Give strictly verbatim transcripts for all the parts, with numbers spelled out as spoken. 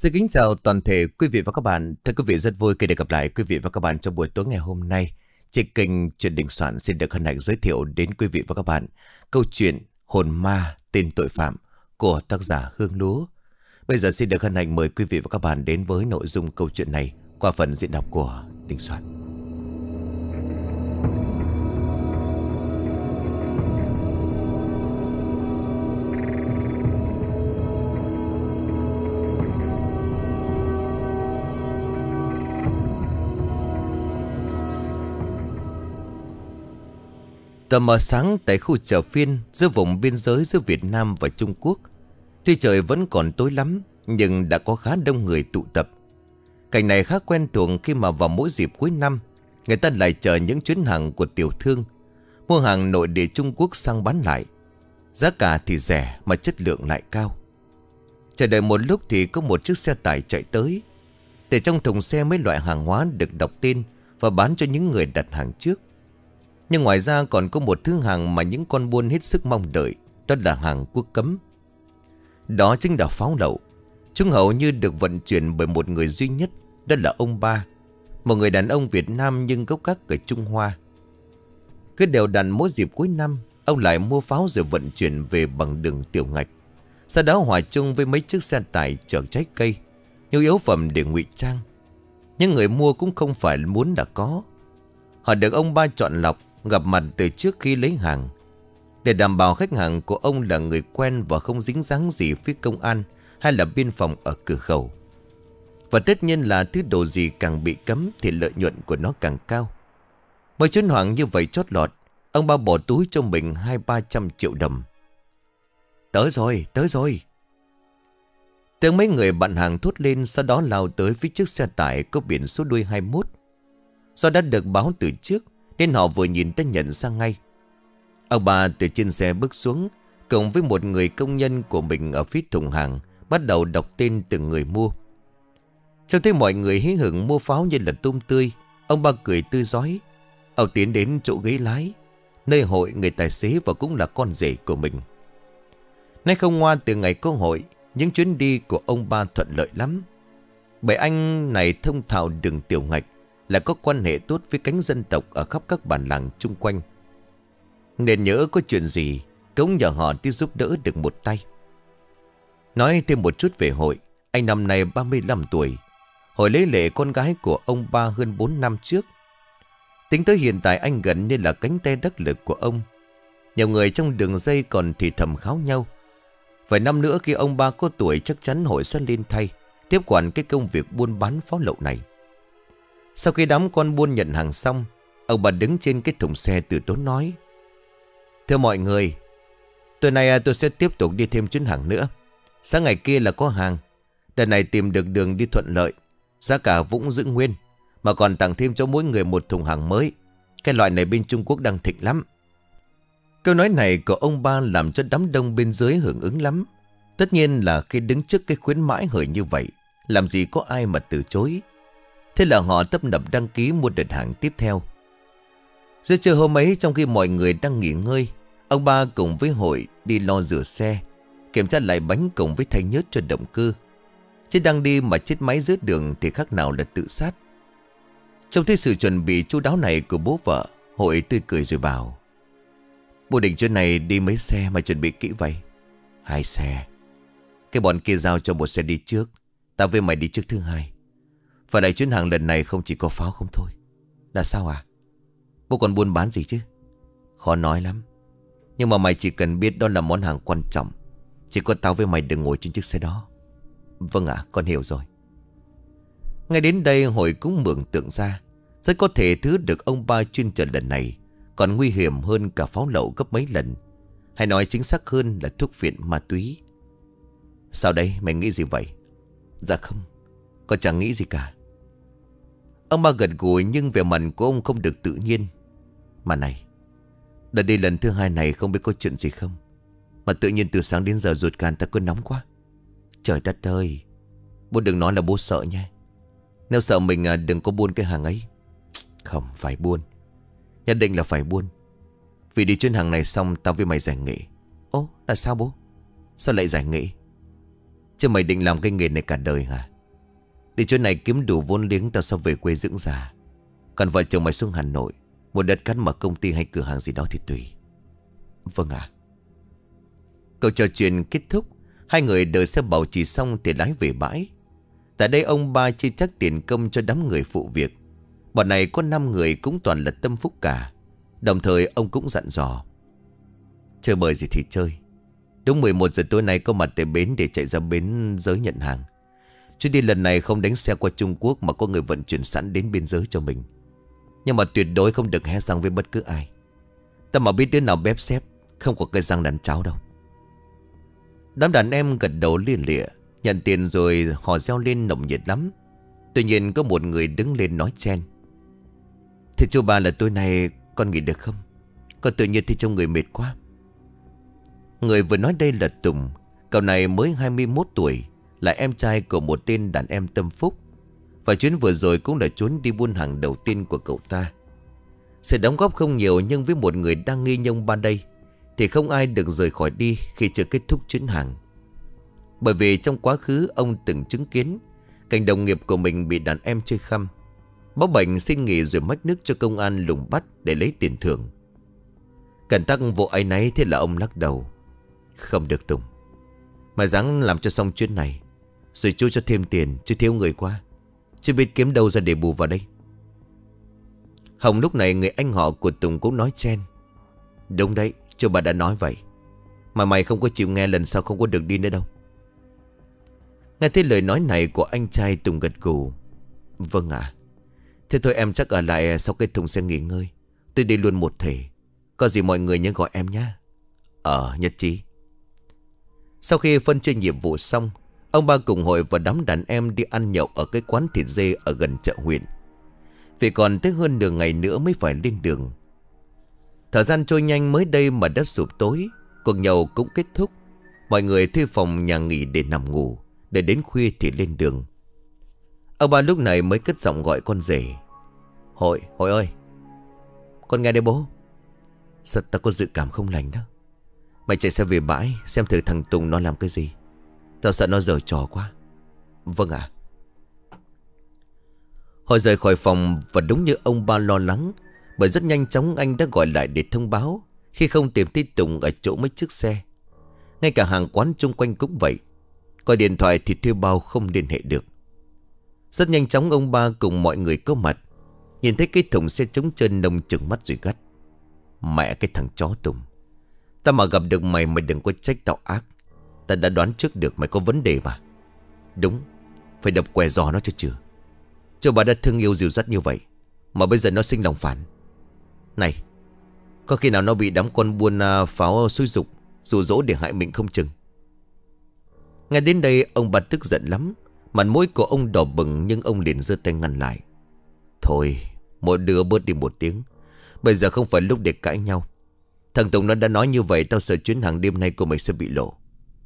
Xin kính chào toàn thể quý vị và các bạn. Thưa quý vị, rất vui khi được gặp lại quý vị và các bạn trong buổi tối ngày hôm nay. Trên kênh Chuyện Đình Soạn xin được hân hạnh giới thiệu đến quý vị và các bạn câu chuyện Hồn Ma Tên Tội Phạm của tác giả Hương Lúa. Bây giờ xin được hân hạnh mời quý vị và các bạn đến với nội dung câu chuyện này qua phần diễn đọc của Đình Soạn. Tờ mờ sáng tại khu chợ phiên giữa vùng biên giới giữa Việt Nam và Trung Quốc. Tuy trời vẫn còn tối lắm nhưng đã có khá đông người tụ tập. Cảnh này khá quen thuộc khi mà vào mỗi dịp cuối năm người ta lại chờ những chuyến hàng của tiểu thương mua hàng nội địa Trung Quốc sang bán lại. Giá cả thì rẻ mà chất lượng lại cao. Chờ đợi một lúc thì có một chiếc xe tải chạy tới. Để trong thùng xe mấy loại hàng hóa được đọc tên và bán cho những người đặt hàng trước. Nhưng ngoài ra còn có một thứ hàng mà những con buôn hết sức mong đợi. Đó là hàng quốc cấm. Đó chính là pháo lậu. Chúng hầu như được vận chuyển bởi một người duy nhất. Đó là ông Ba, một người đàn ông Việt Nam nhưng gốc gác ở Trung Hoa. Cứ đều đặn mỗi dịp cuối năm ông lại mua pháo rồi vận chuyển về bằng đường tiểu ngạch. Sau đó hòa chung với mấy chiếc xe tải chở trái cây, nhu yếu phẩm để ngụy trang. Nhưng người mua cũng không phải muốn là có. Họ được ông Ba chọn lọc, gặp mặt từ trước khi lấy hàng, để đảm bảo khách hàng của ông là người quen và không dính dáng gì phía công an hay là biên phòng ở cửa khẩu. Và tất nhiên là thứ đồ gì càng bị cấm thì lợi nhuận của nó càng cao. Mới chuyến hoảng như vậy chót lọt, ông Ba bỏ túi cho mình hai ba trăm triệu đồng. Tới rồi, tới rồi. Tiếng mấy người bạn hàng thốt lên, sau đó lao tới phía chiếc xe tải có biển số đuôi hai mốt. Do đã được báo từ trước nên họ vừa nhìn đã nhận ra ngay. Ông Ba từ trên xe bước xuống, cùng với một người công nhân của mình ở phía thùng hàng, bắt đầu đọc tên từng người mua. Trông thấy mọi người hí hửng mua pháo như là tôm tươi, ông Ba cười tươi rói. Ông tiến đến chỗ ghế lái, nơi hội người tài xế và cũng là con rể của mình. Nay không ngoa từ ngày có hội, những chuyến đi của ông Ba thuận lợi lắm. Bởi anh này thông thạo đường tiểu ngạch, là có quan hệ tốt với cánh dân tộc ở khắp các bản làng chung quanh. Nên nhớ có chuyện gì cũng nhờ họ đi giúp đỡ được một tay. Nói thêm một chút về hội, anh năm nay ba mươi lăm tuổi. Hội lấy lệ con gái của ông Ba hơn bốn năm trước. Tính tới hiện tại anh gần như là cánh tay đắc lực của ông. Nhiều người trong đường dây còn thì thầm kháo nhau. Vài năm nữa khi ông Ba có tuổi chắc chắn hội sẽ lên thay, tiếp quản cái công việc buôn bán pháo lậu này. Sau khi đám con buôn nhận hàng xong, ông Ba đứng trên cái thùng xe từ tốn nói: Thưa mọi người, tuần này tôi sẽ tiếp tục đi thêm chuyến hàng nữa. Sáng ngày kia là có hàng. Đợt này tìm được đường đi thuận lợi, giá cả cũng giữ nguyên, mà còn tặng thêm cho mỗi người một thùng hàng mới. Cái loại này bên Trung Quốc đang thịnh lắm. Câu nói này của ông Ba làm cho đám đông bên dưới hưởng ứng lắm. Tất nhiên là khi đứng trước cái khuyến mãi hời như vậy, làm gì có ai mà từ chối. Thế là họ tấp nập đăng ký mua đợt hàng tiếp theo. Giữa trưa hôm ấy, trong khi mọi người đang nghỉ ngơi, ông Ba cùng với hội đi lo rửa xe, kiểm tra lại bánh cùng với thay nhớt cho động cơ. Chứ đang đi mà chết máy giữa đường thì khác nào là tự sát. Trong thấy sự chuẩn bị chu đáo này của bố vợ, hội tươi cười rồi bảo: Bố định chuyến này đi mấy xe mà chuẩn bị kỹ vậy? Hai xe. Cái bọn kia giao cho một xe đi trước, tao với mày đi trước thứ hai. Và lại chuyến hàng lần này không chỉ có pháo không thôi. Là sao à? Bố còn buôn bán gì chứ? Khó nói lắm. Nhưng mà mày chỉ cần biết đó là món hàng quan trọng. Chỉ có tao với mày đừng ngồi trên chiếc xe đó. Vâng ạ, con hiểu rồi. Ngay đến đây hội cũng mường tượng ra, rất có thể thứ được ông Ba chuyên chở lần này còn nguy hiểm hơn cả pháo lậu gấp mấy lần. Hay nói chính xác hơn là thuốc phiện ma túy. Sao đây, mày nghĩ gì vậy? Dạ không, con chẳng nghĩ gì cả. Ông Ba gật gù nhưng vẻ mặt của ông không được tự nhiên. Mà này, đợt đi lần thứ hai này không biết có chuyện gì không, mà tự nhiên từ sáng đến giờ ruột gan ta cứ nóng quá. Trời đất ơi, bố đừng nói là bố sợ nha. Nếu sợ mình à, đừng có buôn cái hàng ấy. Không, phải buôn. Nhất định là phải buôn. Vì đi chuyến hàng này xong tao với mày giải nghệ. Ồ, là sao bố? Sao lại giải nghệ? Chứ mày định làm cái nghề này cả đời hả? Đi chỗ này kiếm đủ vốn liếng tao sau về quê dưỡng già. Còn vợ chồng mày xuống Hà Nội, một đất cắt mở công ty hay cửa hàng gì đó thì tùy. Vâng ạ. Câu trò chuyện kết thúc, hai người đợi xe bảo trì xong thì lái về bãi. Tại đây ông ba chia chắc tiền công cho đám người phụ việc. Bọn này có năm người cũng toàn là tâm phúc cả. Đồng thời ông cũng dặn dò: chơi bời gì thì chơi. Đúng mười một giờ tối nay có mặt tại bến để chạy ra bến giới nhận hàng. Chuyến đi lần này không đánh xe qua Trung Quốc mà có người vận chuyển sẵn đến biên giới cho mình. Nhưng mà tuyệt đối không được hé răng với bất cứ ai. Ta mà biết đứa nào bếp xếp, không có cái răng đàn cháo đâu. Đám đàn em gật đầu lia lịa, nhận tiền rồi họ reo lên nồng nhiệt lắm. Tuy nhiên có một người đứng lên nói chen: Thưa chú ba là tối nay con nghỉ được không? Con tự nhiên thì trông người mệt quá. Người vừa nói đây là Tùng. Cậu này mới hai mươi mốt tuổi, là em trai của một tên đàn em tâm phúc. Và chuyến vừa rồi cũng là chuyến đi buôn hàng đầu tiên của cậu ta. Sự đóng góp không nhiều, nhưng với một người đang nghi nhông ba đây thì không ai được rời khỏi đi khi chưa kết thúc chuyến hàng. Bởi vì trong quá khứ ông từng chứng kiến cảnh đồng nghiệp của mình bị đàn em chơi khăm, báo bệnh xin nghỉ rồi mách nước cho công an lùng bắt để lấy tiền thưởng. Cẩn tắc vụ ấy nấy, thế là ông lắc đầu: Không được Tùng, mày ráng làm cho xong chuyến này rồi chú cho thêm tiền, chứ thiếu người quá, chưa biết kiếm đâu ra để bù vào đây. Hồng lúc này người anh họ của Tùng cũng nói chen: Đúng đấy, chú bà đã nói vậy. Mà mày không có chịu nghe, lần sau không có được đi nữa đâu. Nghe thấy lời nói này của anh trai, Tùng gật gù: Vâng ạ. À. Thế thôi em chắc ở lại sau cái Tùng sẽ nghỉ ngơi. Tôi đi luôn một thể. Có gì mọi người nhớ gọi em nhé. Ờ, nhất trí. Sau khi phân chia nhiệm vụ xong, ông ba cùng hội và đám đàn em đi ăn nhậu ở cái quán thịt dê ở gần chợ huyện. Vì còn tới hơn nửa ngày nữa mới phải lên đường. Thời gian trôi nhanh, mới đây mà đã sụp tối. Cuộc nhậu cũng kết thúc. Mọi người thuê phòng nhà nghỉ để nằm ngủ, để đến khuya thì lên đường. Ông ba lúc này mới cất giọng gọi con rể: Hội, Hội ơi. Con nghe đây bố. Sao tao có dự cảm không lành đó. Mày chạy xe về bãi xem thử thằng Tùng nó làm cái gì. Tao sợ nó giở trò quá. Vâng ạ. Hội rời khỏi phòng và đúng như ông ba lo lắng, bởi rất nhanh chóng anh đã gọi lại để thông báo khi không tìm thấy Tùng ở chỗ mấy chiếc xe. Ngay cả hàng quán chung quanh cũng vậy. Gọi điện thoại thì thuê bao không liên hệ được. Rất nhanh chóng ông ba cùng mọi người có mặt. Nhìn thấy cái thùng xe trống trơn, nông trừng mắt rồi gắt: Mẹ cái thằng chó Tùng, ta mà gặp được mày mày đừng có trách tao ác. Ta đã đoán trước được mày có vấn đề mà. Đúng, phải đập què giò nó cho chừa. Cho bà đã thương yêu dìu dắt như vậy mà bây giờ nó sinh lòng phản. Này, có khi nào nó bị đám con buôn uh, pháo xúi dục, dụ dỗ để hại mình không chừng. Nghe đến đây ông bà tức giận lắm. Mặt mũi của ông đỏ bừng, nhưng ông liền giơ tay ngăn lại: Thôi, mỗi đứa bớt đi một tiếng. Bây giờ không phải lúc để cãi nhau. Thằng Tùng nó đã nói như vậy, tao sợ chuyến hàng đêm nay của mày sẽ bị lộ.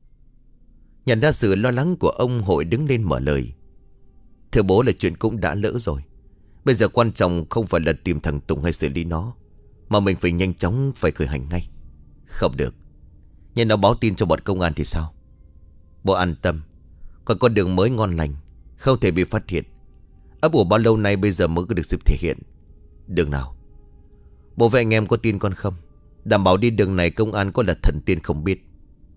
Nhận ra sự lo lắng của ông, Hội đứng lên mở lời: Thưa bố, là chuyện cũng đã lỡ rồi. Bây giờ quan trọng không phải là tìm thằng Tùng hay xử lý nó, mà mình phải nhanh chóng phải khởi hành ngay. Không được, nhưng nó báo tin cho bọn công an thì sao? Bố an tâm, còn con đường mới ngon lành, không thể bị phát hiện. Ấp ủ bao lâu nay bây giờ mới có được dịp thể hiện. Đường nào? Bố và anh em có tin con không? Đảm bảo đi đường này công an có là thần tiên không biết.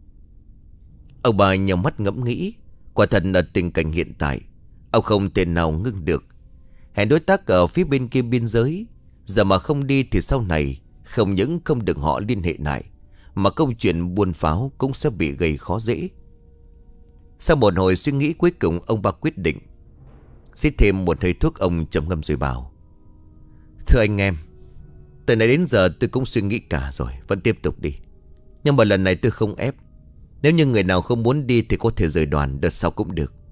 Ông bà nhắm mắt ngẫm nghĩ. Quả thật là tình cảnh hiện tại, ông không thể nào ngưng được. Hẹn đối tác ở phía bên kia biên giới, giờ mà không đi thì sau này không những không được họ liên hệ lại, mà câu chuyện buôn pháo cũng sẽ bị gây khó dễ. Sau một hồi suy nghĩ, cuối cùng ông ba quyết định. Xít thêm một hơi thuốc, ông trầm ngâm rồi bảo: Thưa anh em, từ nãy đến giờ tôi cũng suy nghĩ cả rồi, vẫn tiếp tục đi. Nhưng mà lần này tôi không ép. Nếu như người nào không muốn đi thì có thể rời đoàn, đợt sau cũng được.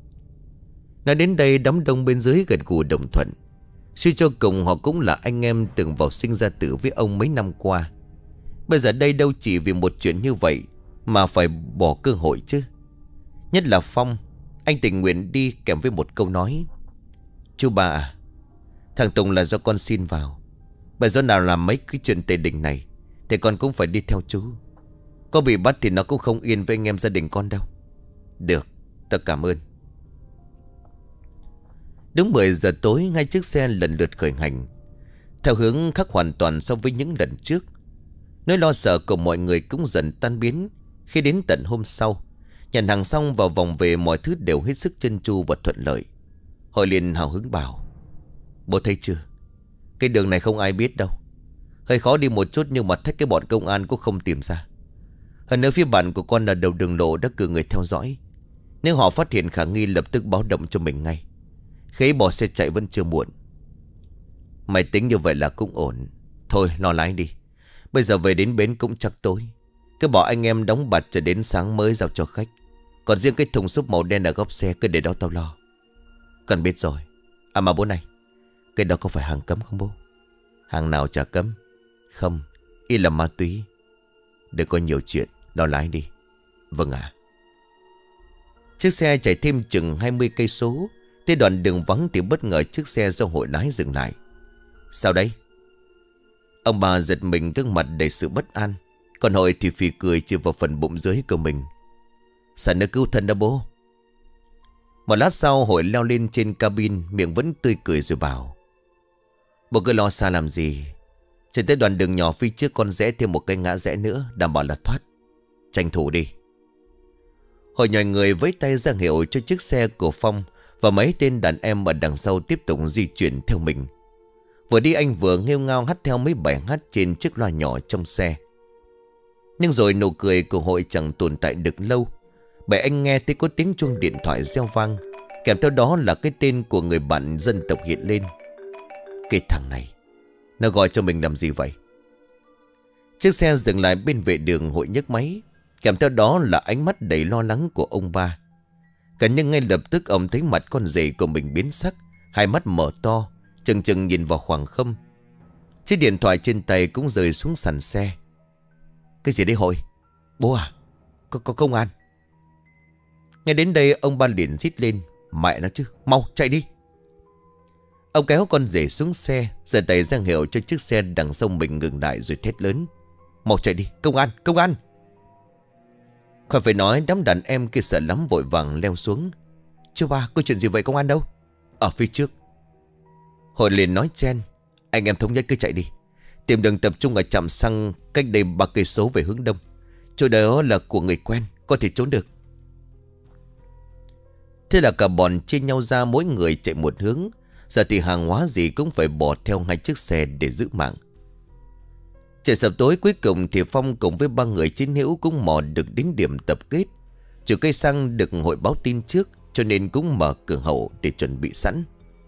Nói đến đây đám đông bên dưới gật gù đồng thuận. Suy cho cùng họ cũng là anh em từng vào sinh ra tử với ông mấy năm qua. Bây giờ đây đâu chỉ vì một chuyện như vậy mà phải bỏ cơ hội chứ. Nhất là Phong, anh tình nguyện đi kèm với một câu nói: Chú bà à, thằng Tùng là do con xin vào. Bởi do nào làm mấy cái chuyện tề đình này thì con cũng phải đi theo chú. Có bị bắt thì nó cũng không yên với anh em gia đình con đâu. Được, tao cảm ơn. Đúng mười giờ tối, hai chiếc xe lần lượt khởi hành theo hướng khác hoàn toàn so với những lần trước. Nỗi lo sợ của mọi người cũng dần tan biến khi đến tận hôm sau. Nhận hàng xong vào vòng về, mọi thứ đều hết sức trơn tru và thuận lợi. Hội liền hào hứng bảo: bố thấy chưa, cái đường này không ai biết đâu. Hơi khó đi một chút nhưng mà thách cái bọn công an cũng không tìm ra. Hơn nữa phía bạn của con là đầu đường lộ đã cử người theo dõi. Nếu họ phát hiện khả nghi lập tức báo động cho mình ngay. Khi ấy bỏ xe chạy vẫn chưa muộn. Mày tính như vậy là cũng ổn. Thôi lo lái đi, bây giờ về đến bến cũng chắc tối. Cứ bảo anh em đóng bạt cho đến sáng mới giao cho khách. Còn riêng cái thùng súp màu đen ở góc xe cứ để đó tao lo. Cần biết rồi. À mà bố này, cái đó có phải hàng cấm không bố? Hàng nào chả cấm. Không, y là ma túy. Đừng có nhiều chuyện, lo lái đi. Vâng ạ. Chiếc xe chạy thêm chừng hai mươi cây số. Tới đoạn đường vắng thì bất ngờ chiếc xe do hội lái dừng lại. Sao đấy? Ông bà giật mình, gương mặt đầy sự bất an. Còn Hội thì phì cười chỉ vào phần bụng dưới của mình. Sao nó cứu thân đó bố? Một lát sau Hội leo lên trên cabin, miệng vẫn tươi cười rồi bảo: bố cứ lo xa làm gì. Trên tới đoạn đường nhỏ phía trước con rẽ thêm một cái ngã rẽ nữa, đảm bảo là thoát. Tranh thủ đi. Hội nhòi người với tay ra hiệu cho chiếc xe của Phong. Và mấy tên đàn em ở đằng sau tiếp tục di chuyển theo mình. Vừa đi anh vừa nghêu ngao hát theo mấy bài hát trên chiếc loa nhỏ trong xe. Nhưng rồi nụ cười của Hội chẳng tồn tại được lâu. Bởi anh nghe thấy có tiếng chuông điện thoại reo vang. Kèm theo đó là cái tên của người bạn dân tộc hiện lên. Cái thằng này, nó gọi cho mình làm gì vậy? Chiếc xe dừng lại bên vệ đường. Hội nhấc máy. Kèm theo đó là ánh mắt đầy lo lắng của ông ba. Cả nhưng ngay lập tức ông thấy mặt con rể của mình biến sắc. Hai mắt mở to, chừng chừng nhìn vào khoảng không. Chiếc điện thoại trên tay cũng rơi xuống sàn xe. Cái gì đấy Hội? Bố à? Có, có công an. Nghe đến đây ông ba liền rít lên: mẹ nó chứ, mau chạy đi. Ông kéo con rể xuống xe, giơ tay ra hiệu cho chiếc xe đằng sau mình ngừng lại rồi thét lớn: mau chạy đi, công an, công an. Khỏi phải nói, đám đàn em kia sợ lắm vội vàng leo xuống. Chú ba, có chuyện gì vậy, công an đâu? Ở phía trước. Hội liền nói chen: anh em thống nhất cứ chạy đi. Tìm đường tập trung ở trạm xăng cách đây ba cây số về hướng đông. Chỗ đó là của người quen, có thể trốn được. Thế là cả bọn chia nhau ra, mỗi người chạy một hướng. Giờ thì hàng hóa gì cũng phải bỏ theo hai chiếc xe để giữ mạng. Trời sập tối, cuối cùng thì Phong cùng với ba người chiến hữu cũng mò được đến điểm tập kết. Chủ cây xăng được Hội báo tin trước, cho nên cũng mở cửa hậu để chuẩn bị sẵn.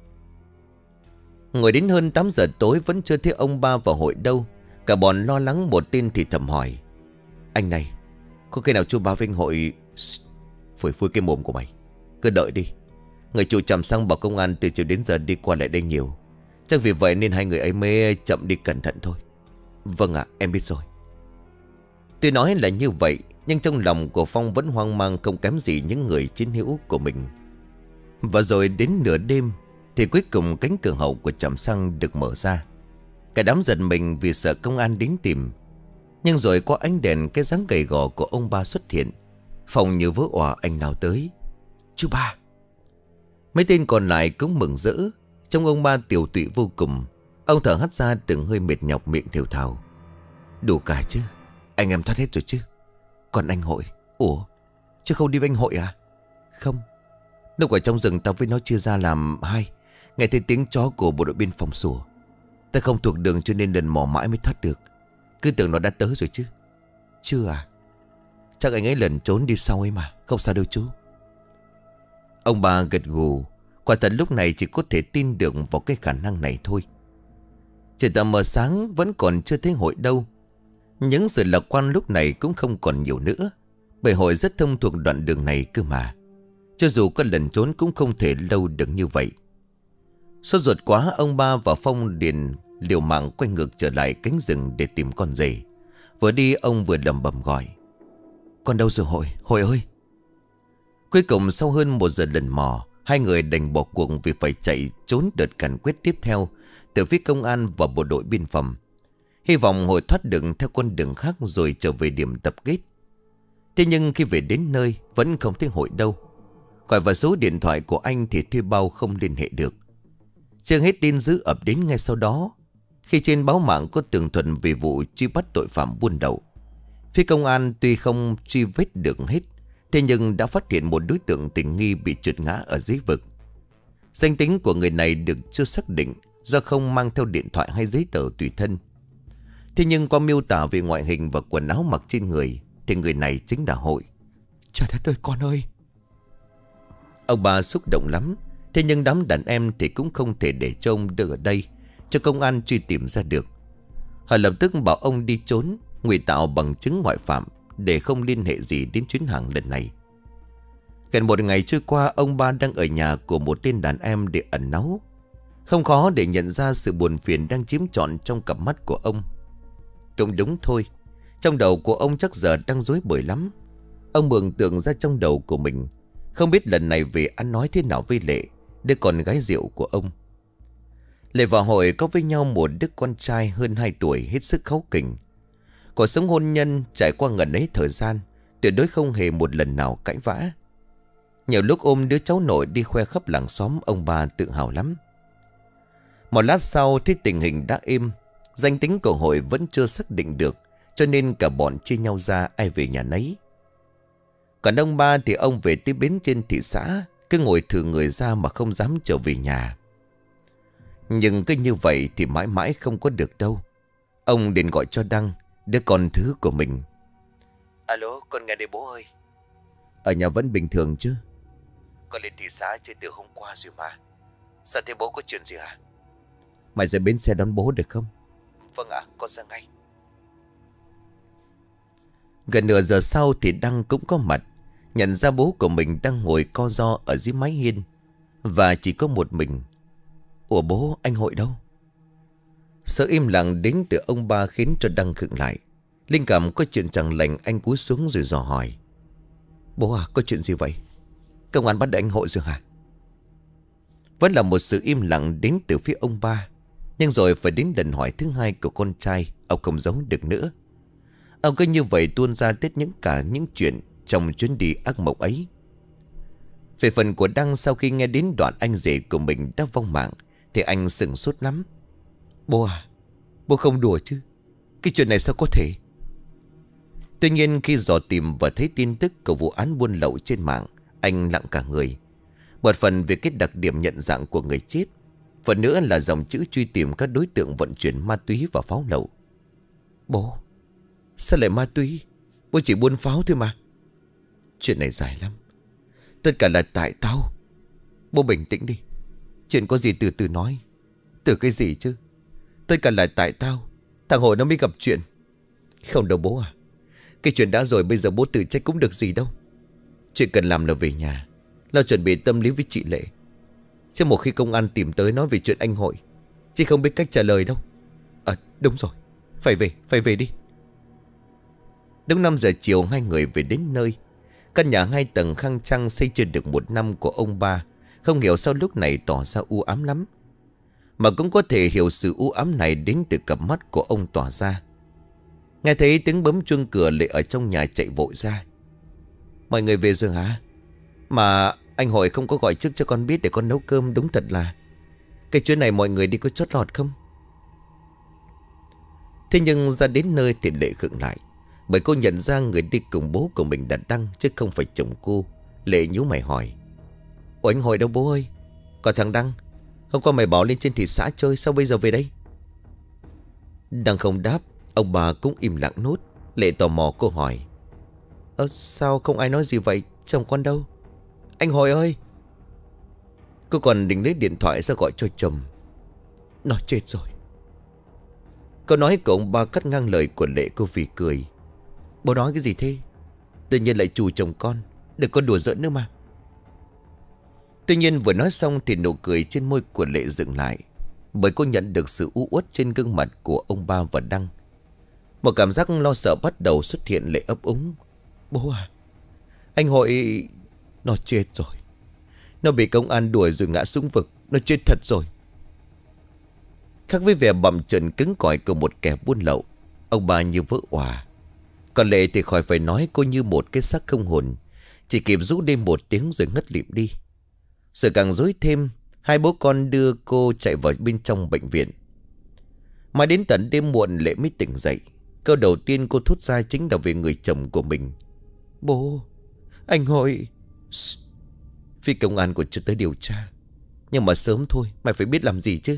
Ngồi đến hơn tám giờ tối vẫn chưa thấy ông ba và Hội đâu. Cả bọn lo lắng, một tên thì thầm hỏi: anh này, có khi nào chú ba với anh Hội... Phủi phui cái mồm của mày, cứ đợi đi. Người chủ trạm xăng bảo công an từ chiều đến giờ đi qua lại đây nhiều. Chắc vì vậy nên hai người ấy mới chậm đi, cẩn thận thôi. Vâng ạ, em biết rồi. Tuy nói là như vậy, nhưng trong lòng của Phong vẫn hoang mang không kém gì những người chiến hữu của mình. Và rồi đến nửa đêm thì cuối cùng cánh cửa hậu của trạm xăng được mở ra. Cả đám giật mình vì sợ công an đến tìm. Nhưng rồi qua ánh đèn, cái dáng gầy gò của ông ba xuất hiện. Phong như vỡ òa anh nào tới: chú ba. Mấy tên còn lại cũng mừng rỡ. Trông ông ba tiều tụy vô cùng. Ông thở hắt ra từng hơi mệt nhọc, miệng thều thào: đủ cả chứ, anh em thoát hết rồi chứ. Còn anh Hội? Ủa, chứ không đi với anh Hội à? Không, lúc ở trong rừng tao với nó chia ra làm hai. Nghe thấy tiếng chó của bộ đội biên phòng sủa. Ta không thuộc đường cho nên lần mò mãi mới thoát được. Cứ tưởng nó đã tới rồi chứ. Chưa à? Chắc anh ấy lần trốn đi sau ấy mà. Không sao đâu chú. Ông bà gật gù. Quả thật lúc này chỉ có thể tin được vào cái khả năng này thôi. Trời tờ mờ sáng vẫn còn chưa thấy Hội đâu. Những sự lạc quan lúc này cũng không còn nhiều nữa. Bởi Hội rất thông thuộc đoạn đường này cơ mà. Cho dù có lần trốn cũng không thể lâu được như vậy. Sốt ruột quá, ông ba và Phong liền liều mạng quay ngược trở lại cánh rừng để tìm con rể. Vừa đi ông vừa lẩm bẩm gọi: con đâu rồi Hội? Hội ơi! Cuối cùng sau hơn một giờ lần mò, hai người đành bỏ cuộc vì phải chạy trốn đợt càn quét tiếp theo từ phía công an và bộ đội biên phòng. Hy vọng Hội thoát được theo con đường khác rồi trở về điểm tập kết. Thế nhưng khi về đến nơi vẫn không thấy Hội đâu. Gọi vào số điện thoại của anh thì thuê bao không liên hệ được. Chưa hết tin dữ ập đến ngay sau đó, khi trên báo mạng có tường thuật về vụ truy bắt tội phạm buôn lậu. Phía công an tuy không truy vết được hết, thế nhưng đã phát hiện một đối tượng tình nghi bị trượt ngã ở dưới vực. Danh tính của người này được chưa xác định do không mang theo điện thoại hay giấy tờ tùy thân. Thế nhưng qua miêu tả về ngoại hình và quần áo mặc trên người thì người này chính là Hội. Trời đất ơi con ơi! Ông bà xúc động lắm. Thế nhưng đám đàn em thì cũng không thể để cho ông đưa ở đây cho công an truy tìm ra được. Họ lập tức bảo ông đi trốn, ngụy tạo bằng chứng ngoại phạm để không liên hệ gì đến chuyến hàng lần này. Gần một ngày trôi qua, ông ba đang ở nhà của một tên đàn em để ẩn náu. Không khó để nhận ra sự buồn phiền đang chiếm trọn trong cặp mắt của ông. Cũng đúng thôi, trong đầu của ông chắc giờ đang rối bời lắm. Ông mường tượng ra trong đầu của mình, không biết lần này về ăn nói thế nào với Lệ, đứa con gái rượu của ông. Lệ và Hội có với nhau một đứa con trai hơn hai tuổi hết sức kháu kỉnh. Cuộc sống hôn nhân trải qua ngần ấy thời gian, tuyệt đối không hề một lần nào cãi vã. Nhiều lúc ôm đứa cháu nội đi khoe khắp làng xóm, ông bà tự hào lắm. Một lát sau thấy tình hình đã êm, danh tính của Hội vẫn chưa xác định được, cho nên cả bọn chia nhau ra ai về nhà nấy. Còn ông ba thì ông về tới bến trên thị xã, cứ ngồi thử người ra mà không dám trở về nhà. Nhưng cứ như vậy thì mãi mãi không có được đâu. Ông liền gọi cho Đăng, đứa con thứ của mình. Alo, con nghe đây bố ơi. Ở nhà vẫn bình thường chứ? Con lên thị xã trên từ hôm qua rồi mà. Sao thế bố, có chuyện gì hả? Mày ra bến xe đón bố được không? Vâng ạ, con ra ngay. Gần nửa giờ sau thì Đăng cũng có mặt. Nhận ra bố của mình đang ngồi co ro ở dưới mái hiên, và chỉ có một mình. Ủa bố, anh Hội đâu? Sự im lặng đến từ ông ba khiến cho Đăng khựng lại. Linh cảm có chuyện chẳng lành, anh cúi xuống rồi dò hỏi. Bố à, có chuyện gì vậy? Công an bắt được anh Hội rồi hả? Vẫn là một sự im lặng đến từ phía ông ba. Nhưng rồi phải đến lần hỏi thứ hai của con trai, ông không giấu được nữa. Ông cứ như vậy tuôn ra tất những cả những chuyện trong chuyến đi ác mộng ấy. Về phần của Đăng, sau khi nghe đến đoạn anh rể của mình đã vong mạng thì anh sửng sốt lắm. Bố à, bố không đùa chứ? Cái chuyện này sao có thể? Tuy nhiên khi dò tìm và thấy tin tức của vụ án buôn lậu trên mạng, anh lặng cả người. Một phần vì cái đặc điểm nhận dạng của người chết, phần nữa là dòng chữ truy tìm các đối tượng vận chuyển ma túy và pháo lậu. Bố, sao lại ma túy? Bố chỉ buôn pháo thôi mà. Chuyện này dài lắm. Tất cả là tại tao. Bố bình tĩnh đi. Chuyện có gì từ từ nói. Từ cái gì chứ? Tất cả là tại tao. Thằng Hội nó mới gặp chuyện. Không đâu bố à. Cái chuyện đã rồi, bây giờ bố tự trách cũng được gì đâu. Chuyện cần làm là về nhà, lo chuẩn bị tâm lý với chị Lệ. Chứ một khi công an tìm tới nói về chuyện anh Hội, chị không biết cách trả lời đâu. À đúng rồi, phải về, phải về đi. Đúng năm giờ chiều, hai người về đến nơi. Căn nhà hai tầng khang trang xây chưa được một năm của ông ba không hiểu sao lúc này tỏ ra u ám lắm. Mà cũng có thể hiểu sự u ám này đến từ cặp mắt của ông tỏa ra. Nghe thấy tiếng bấm chuông cửa, Lệ ở trong nhà chạy vội ra. Mọi người về rồi hả? Mà anh Hội không có gọi trước cho con biết để con nấu cơm, đúng thật là. Cái chuyện này mọi người đi có chót lọt không? Thế nhưng ra đến nơi thì Lệ khựng lại, bởi cô nhận ra người đi cùng bố của mình đã Đăng chứ không phải chồng cô. Lệ nhíu mày hỏi. Ủa anh Hội đâu bố ơi? Còn thằng Đăng, hôm qua mày bảo lên trên thị xã chơi, sao bây giờ về đây? Đăng không đáp. Ông bà cũng im lặng nốt. Lệ tò mò cô hỏi. Ơ sao không ai nói gì vậy? Chồng con đâu? Anh Hội ơi! Cô còn định lấy điện thoại ra gọi cho chồng. Nó chết rồi. Câu nói của ông ba cắt ngang lời của Lệ. Cô phì cười. Bố nói cái gì thế? Tự nhiên lại chù chồng con. Đừng có đùa giỡn nữa mà. Tuy nhiên vừa nói xong thì nụ cười trên môi của Lệ dừng lại, bởi cô nhận được sự u uất trên gương mặt của ông ba và Đăng. Một cảm giác lo sợ bắt đầu xuất hiện. Lệ ấp úng. Bố à, anh Hội nó chết rồi. Nó bị công an đuổi rồi ngã xuống vực. Nó chết thật rồi. Khác với vẻ bặm trợn cứng cỏi của một kẻ buôn lậu, ông bà như vỡ òa. Còn Lệ thì khỏi phải nói, cô như một cái xác không hồn, Chỉ kịp rú đêm một tiếng rồi ngất lịm đi. Sự càng rối thêm, hai bố con đưa cô chạy vào bên trong bệnh viện. Mà đến tận đêm muộn Lệ mới tỉnh dậy. Câu đầu tiên cô thốt ra chính là về người chồng của mình. Bố, anh Hội. Phi công an của chưa tới điều tra. Nhưng mà sớm thôi, mày phải biết làm gì chứ.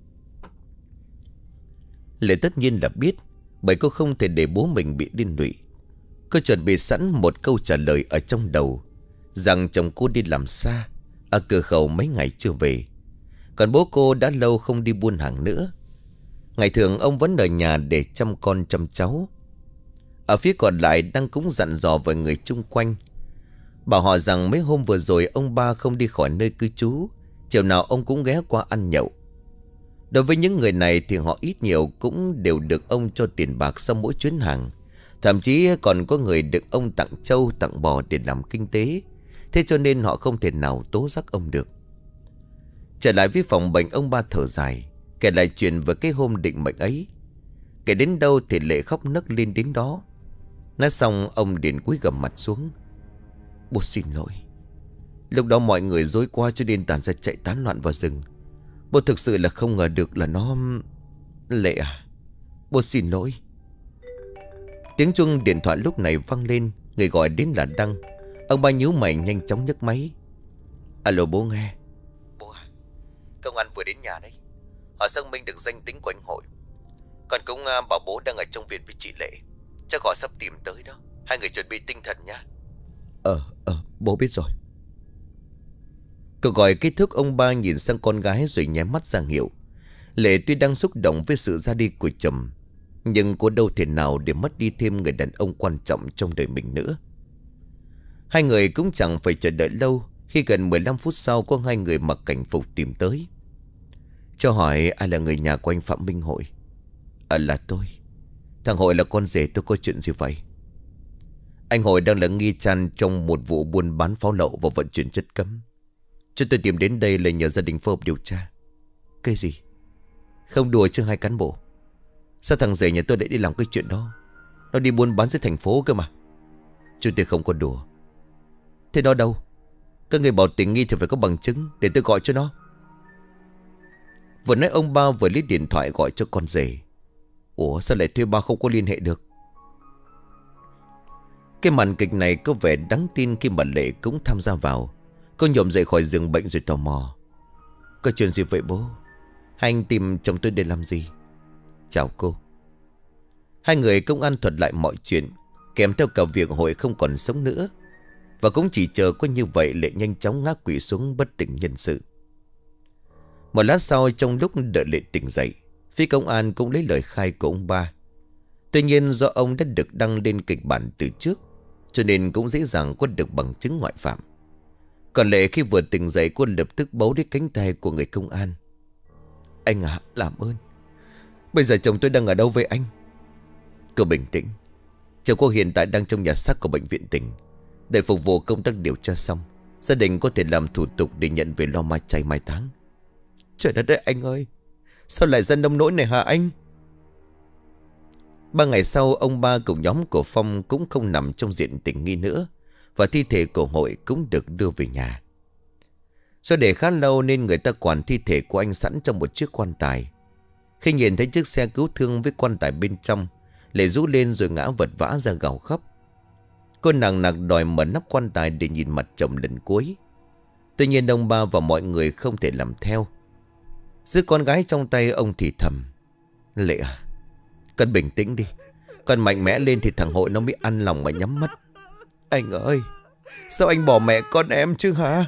Lệ tất nhiên là biết, bởi cô không thể để bố mình bị liên lụy. Cô chuẩn bị sẵn một câu trả lời ở trong đầu, rằng chồng cô đi làm xa, ở cửa khẩu mấy ngày chưa về. Còn bố cô đã lâu không đi buôn hàng nữa. Ngày thường ông vẫn ở nhà để chăm con chăm cháu. Ở phía còn lại đang cũng dặn dò với người chung quanh, bảo họ rằng mấy hôm vừa rồi ông ba không đi khỏi nơi cư trú, chiều nào ông cũng ghé qua ăn nhậu. Đối với những người này thì họ ít nhiều cũng đều được ông cho tiền bạc sau mỗi chuyến hàng. Thậm chí còn có người được ông tặng trâu tặng bò để làm kinh tế. Thế cho nên họ không thể nào tố giác ông được. Trở lại với phòng bệnh, ông ba thở dài, kể lại chuyện với cái hôm định mệnh ấy. Kể đến đâu thì Lệ khóc nấc lên đến đó. Nói xong ông liền cúi gằm mặt xuống. Bố xin lỗi. Lúc đó mọi người dối qua cho nên tàn ra chạy tán loạn vào rừng. Bố thực sự là không ngờ được là nó... Lệ à, bố xin lỗi. Tiếng chuông điện thoại lúc này vang lên. Người gọi đến là Đăng. Ông ba nhíu mày nhanh chóng nhấc máy. Alo, bố nghe. Bố à, công an vừa đến nhà đấy. Họ xác minh được danh tính của anh Hội. Còn cũng uh, bảo bố đang ở trong viện với chị Lệ. Chắc họ sắp tìm tới đó. Hai người chuẩn bị tinh thần nha. Ờ, ờ, bố biết rồi. Cậu gọi kết thúc, ông ba nhìn sang con gái rồi nháy mắt ra hiệu. Lệ tuy đang xúc động với sự ra đi của chồng, nhưng cô đâu thể nào để mất đi thêm người đàn ông quan trọng trong đời mình nữa. Hai người cũng chẳng phải chờ đợi lâu. Khi gần mười lăm phút sau, có hai người mặc cảnh phục tìm tới. Cho hỏi ai là người nhà của anh Phạm Minh Hội? À, là tôi. Thằng Hội là con rể tôi, có chuyện gì vậy? Anh Hội đang là nghi can trong một vụ buôn bán pháo lậu và vận chuyển chất cấm. Chúng tôi tìm đến đây là nhờ gia đình phối hợp điều tra. Cái gì? Không đùa chứ hai cán bộ. Sao thằng rể nhà tôi lại đi làm cái chuyện đó? Nó đi buôn bán dưới thành phố cơ mà. Chúng tôi không có đùa. Thế nó đâu? Các người bảo tình nghi thì phải có bằng chứng. Để tôi gọi cho nó. Vừa nói ông ba vừa lấy điện thoại gọi cho con rể. Ủa sao lại thuê ba không có liên hệ được? Cái màn kịch này có vẻ đáng tin khi mà Lệ cũng tham gia vào. Cô nhổm dậy khỏi giường bệnh rồi tò mò. Có chuyện gì vậy bố? Hai anh tìm chồng tôi để làm gì? Chào cô. Hai người công an thuật lại mọi chuyện, kèm theo cả việc Hội không còn sống nữa. Và cũng chỉ chờ có như vậy Lệ nhanh chóng ngã quỵ xuống bất tỉnh nhân sự. Một lát sau, trong lúc đợi Lệ tỉnh dậy, phía công an cũng lấy lời khai của ông ba. Tuy nhiên do ông đã được đăng lên kịch bản từ trước, cho nên cũng dễ dàng có được bằng chứng ngoại phạm. Còn Lệ khi vừa tỉnh dậy, cô lập tức bấu đến cánh tay của người công an. Anh à, làm ơn. Bây giờ chồng tôi đang ở đâu với anh? Cô bình tĩnh. Chồng cô hiện tại đang trong nhà xác của bệnh viện tỉnh. Để phục vụ công tác điều tra xong, gia đình có thể làm thủ tục để nhận về lo mai chay mai táng. Trời đất ơi anh ơi, sao lại ra nông nỗi này hả anh? Ba ngày sau, ông ba cùng nhóm của Phong cũng không nằm trong diện tình nghi nữa, và thi thể của Hội cũng được đưa về nhà. Do để khá lâu nên người ta quản thi thể của anh sẵn trong một chiếc quan tài. Khi nhìn thấy chiếc xe cứu thương với quan tài bên trong, Lệ rú lên rồi ngã vật vã ra gào khóc. Cô nặng nặc đòi mở nắp quan tài để nhìn mặt chồng lần cuối. Tuy nhiên ông ba và mọi người không thể làm theo. Giữ con gái trong tay, ông thì thầm. Lệ à, con bình tĩnh đi. Con mạnh mẽ lên thì thằng Hội nó mới ăn lòng mà nhắm mắt. Anh ơi, sao anh bỏ mẹ con em chứ hả?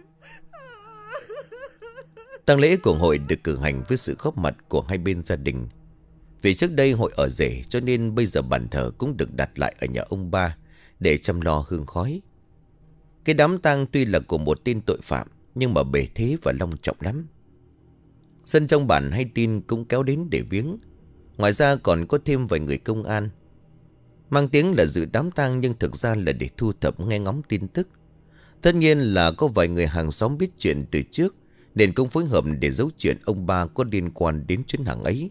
Tang lễ của Hội được cử hành với sự góp mặt của hai bên gia đình. Vì trước đây Hội ở rể, cho nên bây giờ bàn thờ cũng được đặt lại ở nhà ông ba để chăm lo hương khói. Cái đám tang tuy là của một tên tội phạm, nhưng mà bề thế và long trọng lắm. Dân trong bản hay tin cũng kéo đến để viếng. Ngoài ra còn có thêm vài người công an. Mang tiếng là dự đám tang nhưng thực ra là để thu thập nghe ngóng tin tức. Tất nhiên là có vài người hàng xóm biết chuyện từ trước, nên cũng phối hợp để giấu chuyện ông ba có liên quan đến chuyến hàng ấy.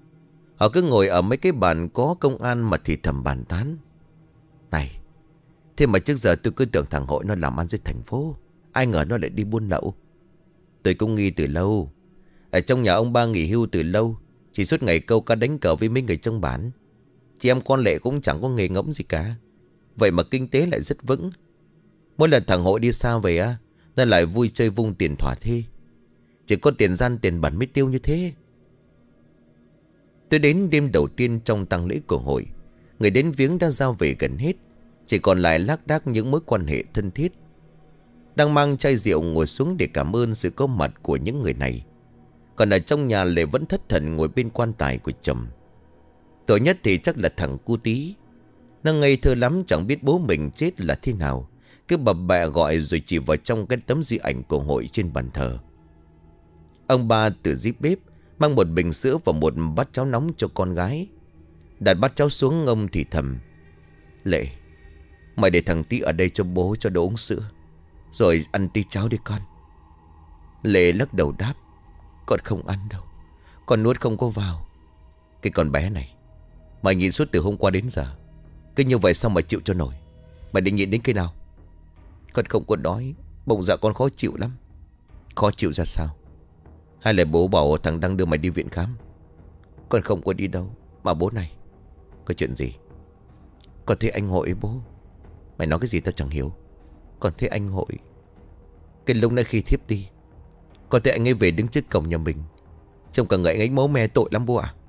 Họ cứ ngồi ở mấy cái bàn có công an mà thì thầm bàn tán. Này, Thế mà trước giờ tôi cứ tưởng thằng Hội nó làm ăn dưới thành phố, ai ngờ nó lại đi buôn lậu. Tôi cũng nghi từ lâu. Ở trong nhà ông ba nghỉ hưu từ lâu, chỉ suốt ngày câu cá đánh cờ với mấy người trong bản. Chị em con Lệ cũng chẳng có nghề ngỗng gì cả. Vậy mà kinh tế lại rất vững. Mỗi lần thằng Hội đi xa về á, nó lại vui chơi vung tiền thỏa thi. Chỉ có tiền gian tiền bẩn mới tiêu như thế. Tôi đến đêm đầu tiên trong tang lễ của Hội. Người đến viếng đã giao về gần hết, chỉ còn lại lác đác những mối quan hệ thân thiết. Đang mang chai rượu ngồi xuống để cảm ơn sự có mặt của những người này. Còn ở trong nhà Lệ vẫn thất thần ngồi bên quan tài của chồng. Tội nhất thì chắc là thằng cu Tí. Nó ngây thơ lắm, chẳng biết bố mình chết là thế nào, cứ bập bẹ gọi rồi chỉ vào trong cái tấm di ảnh của Hội trên bàn thờ. Ông ba từ dưới bếp mang một bình sữa và một bát cháo nóng cho con gái. Đặt bát cháo xuống, ông thì thầm: Lệ, mày để thằng Tí ở đây cho bố cho đồ uống sữa, rồi ăn tí cháo đi con. Lệ lắc đầu đáp: Con không ăn đâu, con nuốt không có vào. Cái con bé này, mày nhịn suốt từ hôm qua đến giờ, cứ như vậy sao mà chịu cho nổi? Mày định nhịn đến khi nào? Con không có đói, bụng dạ con khó chịu lắm. Khó chịu ra sao? Hay là bố bảo thằng Đăng đưa mày đi viện khám? Con không có đi đâu. Mà bố này, có chuyện gì? Con thấy anh Hội bố. Mày nói cái gì tao chẳng hiểu. Con thấy anh Hội, cái lúc nãy khi thiếp đi, con thấy anh ấy về đứng trước cổng nhà mình, trông cả người anh ấy máu me, tội lắm bố ạ.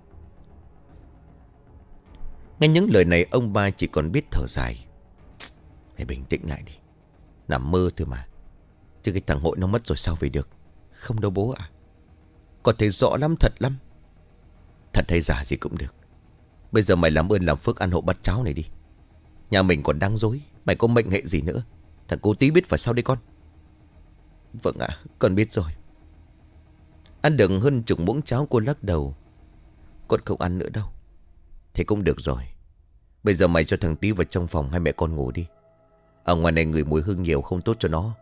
Nghe những lời này, ông ba chỉ còn biết thở dài. Mày bình tĩnh lại đi, nằm mơ thôi mà. Chứ cái thằng Hội nó mất rồi sao về được? Không đâu bố ạ. Con thấy rõ lắm, thật lắm. Thật hay giả gì cũng được. Bây giờ mày làm ơn làm phước ăn hộ bát cháo này đi. Nhà mình còn đang dối, mày có mệnh hệ gì nữa? Thằng cô Tí biết phải sao đây con? Vâng ạ, con biết rồi. Ăn được hơn chục muỗng cháo, cô lắc đầu: Con không ăn nữa đâu. Thế cũng được rồi. Bây giờ mày cho thằng Tí vào trong phòng, hai mẹ con ngủ đi. Ở ngoài này người mùi hương nhiều, không tốt cho nó.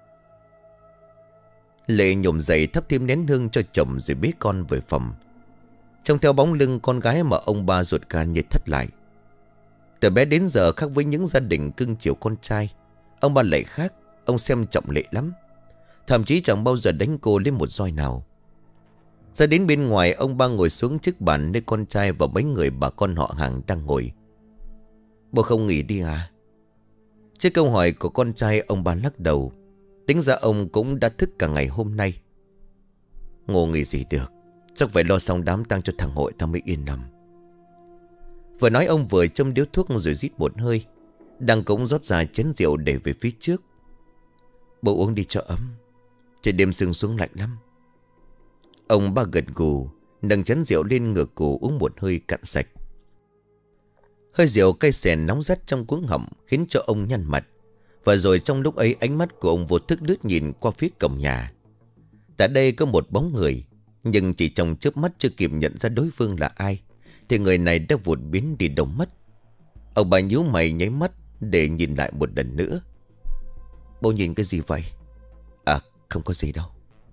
Lệ nhổm dậy thắp thêm nén hương cho chồng rồi bế con về phòng. Trông theo bóng lưng con gái mà ông ba ruột gan như thất lại. Từ bé đến giờ, khác với những gia đình cưng chiều con trai, ông ba lại khác. Ông xem trọng Lệ lắm, thậm chí chẳng bao giờ đánh cô lên một roi nào. Ra đến bên ngoài, ông ba ngồi xuống trước bàn nơi con trai và mấy người bà con họ hàng đang ngồi. Bố không nghỉ đi à? Trước câu hỏi của con trai, ông ba lắc đầu. Tính ra ông cũng đã thức cả ngày hôm nay. Ngủ nghỉ gì được, chắc phải lo xong đám tang cho thằng Hội ta mới yên lòng. Vừa nói ông vừa châm điếu thuốc rồi rít một hơi. Đang cũng rót ra chén rượu để về phía trước. Bố uống đi cho ấm, trời đêm sương xuống lạnh lắm. Ông ba gật gù, nâng chén rượu lên ngửa cổ uống một hơi cạn sạch. Hơi rượu cay xè nóng rát trong cuống họng khiến cho ông nhăn mặt. Và rồi trong lúc ấy, ánh mắt của ông vô thức lướt nhìn qua phía cổng nhà. Tại đây có một bóng người, nhưng chỉ trong chớp mắt chưa kịp nhận ra đối phương là ai thì người này đã vụt biến đi đâu mất. Ông bà nhíu mày nháy mắt để nhìn lại một lần nữa. Bố nhìn cái gì vậy? À, không có gì đâu.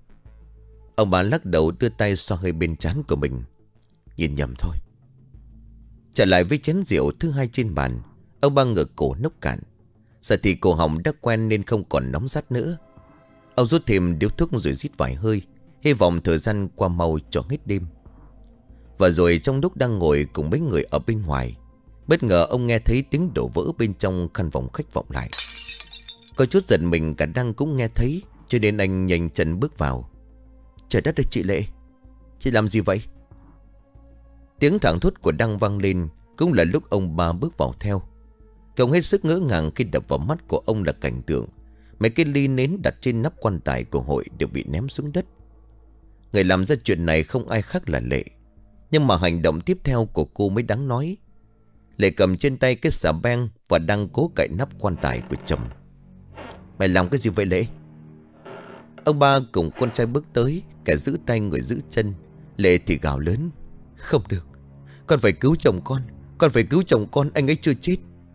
Ông bà lắc đầu, đưa tay xoa hơi bên trán của mình. Nhìn nhầm thôi. Trở lại với chén rượu thứ hai trên bàn, ông ba ngửa cổ nốc cạn. Giờ thì cổ họng đã quen nên không còn nóng rát nữa. Ông rút thêm điếu thuốc rồi rít vài hơi, hy vọng thời gian qua mau cho hết đêm. Và rồi trong lúc đang ngồi cùng mấy người ở bên ngoài, bất ngờ ông nghe thấy tiếng đổ vỡ bên trong căn phòng khách vọng lại. Có chút giật mình, cả Đăng cũng nghe thấy, cho nên anh nhanh chân bước vào. Trời đất ơi chị Lệ, chị làm gì vậy? Tiếng thảng thốt của Đăng vang lên, cũng là lúc ông ba bước vào theo. Ông hết sức ngỡ ngàng khi đập vào mắt của ông là cảnh tượng mấy cái ly nến đặt trên nắp quan tài của Hội đều bị ném xuống đất. Người làm ra chuyện này không ai khác là Lệ. Nhưng mà hành động tiếp theo của cô mới đáng nói. Lệ cầm trên tay cái xà beng và đang cố cạy nắp quan tài của chồng. Mày làm cái gì vậy Lệ? Ông ba cùng con trai bước tới, cả giữ tay người giữ chân. Lệ thì gào lớn: Không được, con phải cứu chồng con, con phải cứu chồng con, anh ấy chưa chết.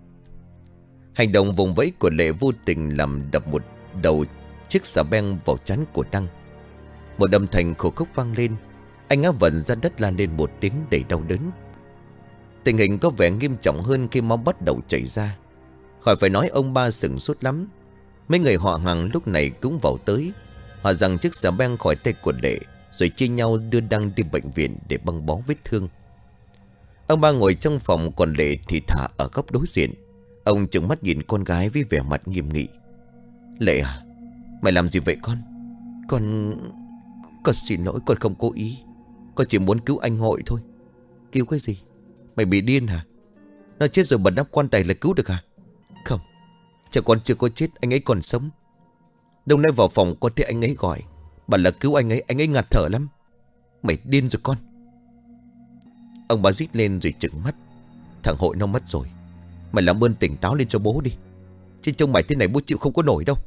Hành động vùng vẫy của Lệ vô tình làm đập một đầu chiếc xà beng vào trán của Đăng. Một âm thanh khổ khốc vang lên. Anh ngã vật ra đất, la lên một tiếng đầy đau đớn. Tình hình có vẻ nghiêm trọng hơn khi máu bắt đầu chảy ra. Khỏi phải nói ông ba sửng sốt lắm. Mấy người họ hàng lúc này cũng vào tới. Họ giằng chiếc xà beng khỏi tay của Lệ, rồi chia nhau đưa Đăng đi bệnh viện để băng bó vết thương. Ông ba ngồi trong phòng, còn Lệ thì thả ở góc đối diện. Ông trừng mắt nhìn con gái với vẻ mặt nghiêm nghị. Lệ à, mày làm gì vậy con? Con... Con xin lỗi, con không cố ý. Con chỉ muốn cứu anh Hội thôi. Cứu cái gì? Mày bị điên hả? Nó chết rồi bật nắp quan tài là cứu được hả? Không, cha con chưa có chết, anh ấy còn sống. Đông nay vào phòng con thấy anh ấy gọi, bảo là cứu anh ấy, anh ấy ngạt thở lắm. Mày điên rồi con. Ông bà rít lên rồi trừng mắt. Thằng Hội nó mất rồi, mày làm ơn tỉnh táo lên cho bố đi, chứ trông mày thế này bố chịu không có nổi đâu.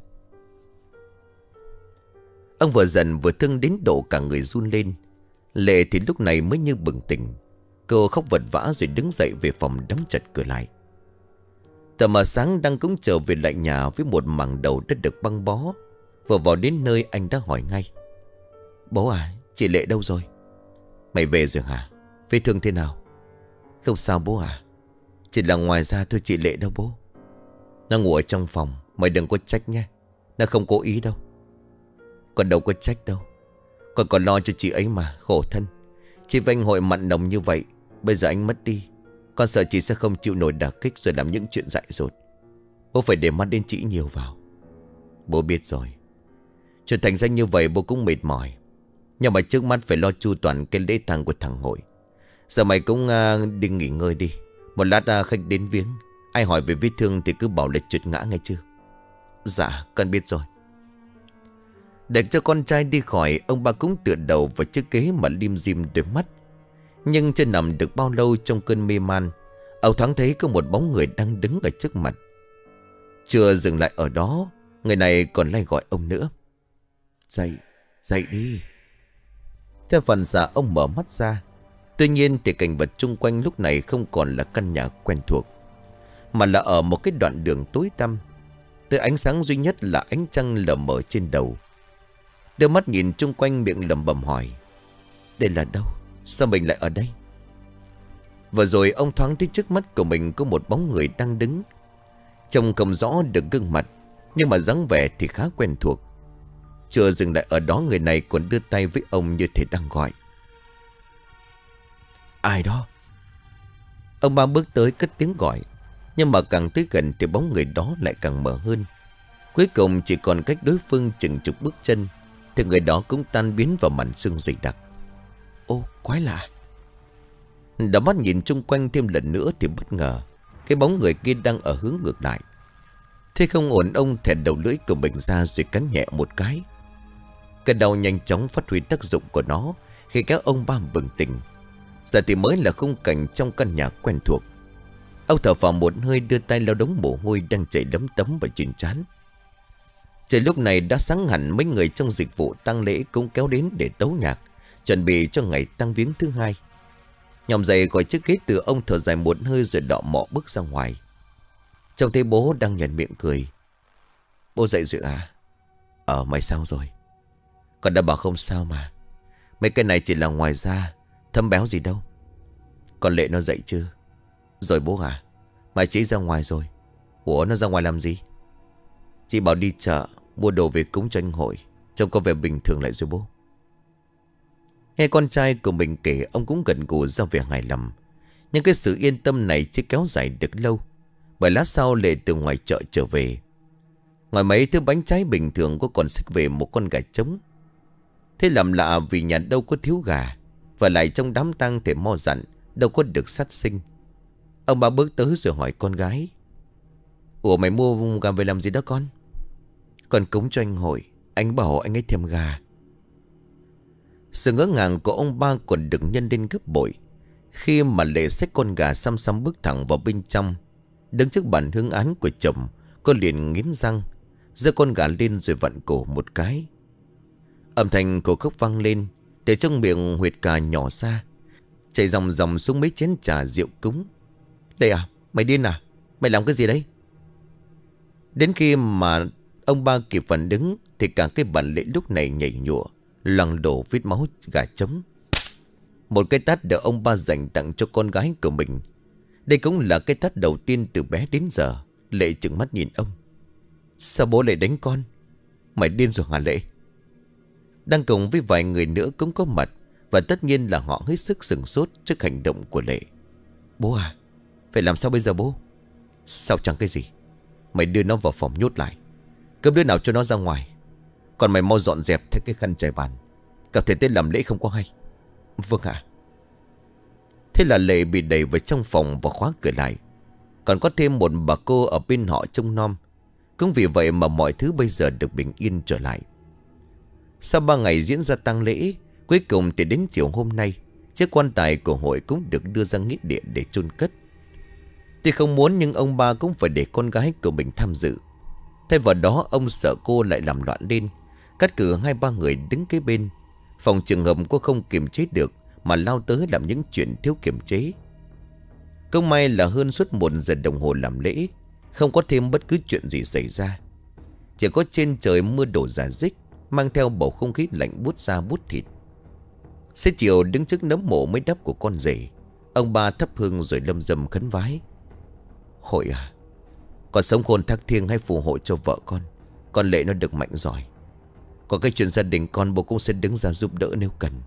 Ông vừa giận vừa thương đến độ cả người run lên. Lệ thì lúc này mới như bừng tỉnh. Cô khóc vật vã rồi đứng dậy về phòng đóng chặt cửa lại. Tờ mờ sáng Đăng cũng trở về lại nhà với một mảng đầu đã được băng bó. Vừa vào đến nơi anh đã hỏi ngay. Bố à, chị Lệ đâu rồi? Mày về rồi hả? Vết thương thế nào? Không sao bố à, chỉ là ngoài ra thôi chị Lệ đâu bố. Nó ngủ ở trong phòng, mày đừng có trách nhé. Nó không cố ý đâu. Con đâu có trách đâu. Con còn lo cho chị ấy mà, khổ thân. Chị với anh Hội mặn nồng như vậy, bây giờ anh mất đi, con sợ chị sẽ không chịu nổi đả kích rồi làm những chuyện dại dột. Bố phải để mắt đến chị nhiều vào. Bố biết rồi. Chuyện thành ra như vậy bố cũng mệt mỏi. Nhưng mà trước mắt phải lo chu toàn cái lễ tang của thằng Hội. Giờ mày cũng uh, đi nghỉ ngơi đi. Một lát uh, khách đến viếng, ai hỏi về vết thương thì cứ bảo là trượt ngã nghe chưa? Dạ con biết rồi. Để cho con trai đi khỏi, ông ba cũng tựa đầu vào chiếc ghế mà lim dim đôi mắt. Nhưng chưa nằm được bao lâu trong cơn mê man, ông thoáng thấy có một bóng người đang đứng ở trước mặt. Chưa dừng lại ở đó, người này còn lay gọi ông nữa. Dậy, dậy đi. Theo phần xạ ông mở mắt ra. Tuy nhiên thì cảnh vật chung quanh lúc này không còn là căn nhà quen thuộc, mà là ở một cái đoạn đường tối tăm. Từ ánh sáng duy nhất là ánh trăng lờ mờ trên đầu. Đưa mắt nhìn chung quanh, miệng lẩm bẩm hỏi. Đây là đâu? Sao mình lại ở đây? Vừa rồi ông thoáng thấy trước mắt của mình có một bóng người đang đứng. Trông không rõ được gương mặt, nhưng mà dáng vẻ thì khá quen thuộc. Chưa dừng lại ở đó, người này còn đưa tay với ông như thể đang gọi. Ai đó? Ông ba bước tới cất tiếng gọi. Nhưng mà càng tới gần thì bóng người đó lại càng mờ hơn. Cuối cùng chỉ còn cách đối phương chừng chục bước chân thì người đó cũng tan biến vào màn sương dày đặc. Ô quái lạ. Đã mắt nhìn chung quanh thêm lần nữa thì bất ngờ cái bóng người kia đang ở hướng ngược lại. Thế không ổn, ông thẹt đầu lưỡi của mình ra rồi cắn nhẹ một cái. Cái đầu nhanh chóng phát huy tác dụng của nó khi các ông ba bừng tỉnh. Giờ thì mới là khung cảnh trong căn nhà quen thuộc. Ông thở phào một hơi, đưa tay lau đống mồ hôi đang chảy đấm tấm vào trên trán. Trời lúc này đã sáng hẳn. Mấy người trong dịch vụ tang lễ cũng kéo đến để tấu nhạc, chuẩn bị cho ngày tang viếng thứ hai. Nhòm dậy khỏi chiếc ghế từ, ông thở dài một hơi rồi đọ mọ bước ra ngoài. Trông thấy bố đang nhoẻn miệng cười. Bố dậy rồi à? Ờ mày sao rồi? Con đã bảo không sao mà. Mấy cái này chỉ là ngoài da, thâm béo gì đâu. Con Lệ nó dậy chưa? Rồi bố à? Mày chỉ ra ngoài rồi. Ủa nó ra ngoài làm gì? Chị bảo đi chợ mua đồ về cúng cho anh Hội. Trông có vẻ bình thường lại rồi bố. Nghe con trai của mình kể, ông cũng gật gù ra vẻ hài lòng. Nhưng cái sự yên tâm này chưa kéo dài được lâu. Bởi lát sau Lệ từ ngoài chợ trở về. Ngoài mấy thứ bánh trái bình thường có còn xách về một con gà trống. Thế làm lạ vì nhà đâu có thiếu gà. Và lại trong đám tang thể mo dặn đâu có được sát sinh. Ông ba bước tới rồi hỏi con gái. Ủa mày mua gà về làm gì đó con? Con cúng cho anh Hội. Anh bảo anh ấy thèm gà. Sự ngỡ ngàng của ông ba còn được nhân lên gấp bội khi mà Lệ xách con gà xăm xăm bước thẳng vào bên trong. Đứng trước bàn hương án của chồng, cô liền nghiến răng, giơ con gà lên rồi vặn cổ một cái. Âm thanh cổ khóc vang lên, để trong miệng huyệt cà nhỏ ra, chảy dòng dòng xuống mấy chén trà rượu cúng. Lệ à, mày điên à? Mày làm cái gì đấy? Đến khi mà ông ba kịp phản ứng thì cả cái bàn lễ lúc này nhảy nhụa, loằng đổ vết máu gà trống. Một cái tát được ông ba dành tặng cho con gái của mình. Đây cũng là cái tát đầu tiên từ bé đến giờ. Lệ trừng mắt nhìn ông. Sao bố lại đánh con? Mày điên rồi hả Lệ? Đang cùng với vài người nữa cũng có mặt, và tất nhiên là họ hết sức sửng sốt trước hành động của Lệ. Bố à, phải làm sao bây giờ bố? Sao chẳng cái gì? Mày đưa nó vào phòng nhốt lại, cấm đứa nào cho nó ra ngoài. Còn mày mau dọn dẹp theo cái khăn trải bàn, gặp thể tên làm lễ không có hay. Vâng ạ. Thế là Lệ bị đẩy vào trong phòng và khóa cửa lại. Còn có thêm một bà cô ở bên họ trông nom. Cũng vì vậy mà mọi thứ bây giờ được bình yên trở lại. Sau ba ngày diễn ra tang lễ, cuối cùng thì đến chiều hôm nay, chiếc quan tài của hội cũng được đưa ra nghĩa địa để chôn cất. Tuy không muốn nhưng ông ba cũng phải để con gái của mình tham dự. Thay vào đó ông sợ cô lại làm loạn lên, cắt cử hai ba người đứng kế bên, phòng trường hợp cô không kiềm chế được mà lao tới làm những chuyện thiếu kiềm chế. Không may là hơn suốt một giờ đồng hồ làm lễ, không có thêm bất cứ chuyện gì xảy ra. Chỉ có trên trời mưa đổ rả rích, mang theo bầu không khí lạnh buốt da buốt thịt. Xế chiều đứng trước nấm mộ mới đắp của con rể, ông ba thắp hương rồi lâm dâm khấn vái. Hội à, con sống khôn thác thiêng hay phù hộ cho vợ con, con Lệ nó được mạnh giỏi. Còn cái chuyện gia đình con, bố cũng sẽ đứng ra giúp đỡ nếu cần.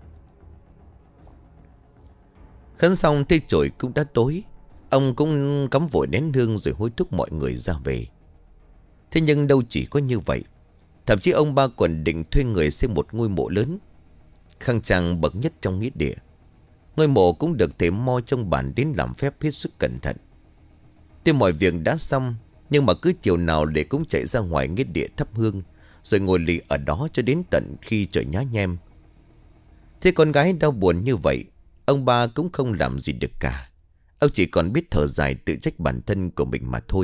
Khấn xong thì trời cũng đã tối. Ông cũng cắm vội nén hương rồi hối thúc mọi người ra về. Thế nhưng đâu chỉ có như vậy. Thậm chí ông ba còn định thuê người xây một ngôi mộ lớn, khang trang bậc nhất trong nghĩa địa. Ngôi mộ cũng được thầy mo trong bản đến làm phép hết sức cẩn thận. Tuy mọi việc đã xong, nhưng mà cứ chiều nào Lệ cũng chạy ra ngoài nghĩa địa thắp hương, rồi ngồi lì ở đó cho đến tận khi trời nhá nhem. Thế con gái đau buồn như vậy, ông ba cũng không làm gì được cả. Ông chỉ còn biết thở dài tự trách bản thân của mình mà thôi.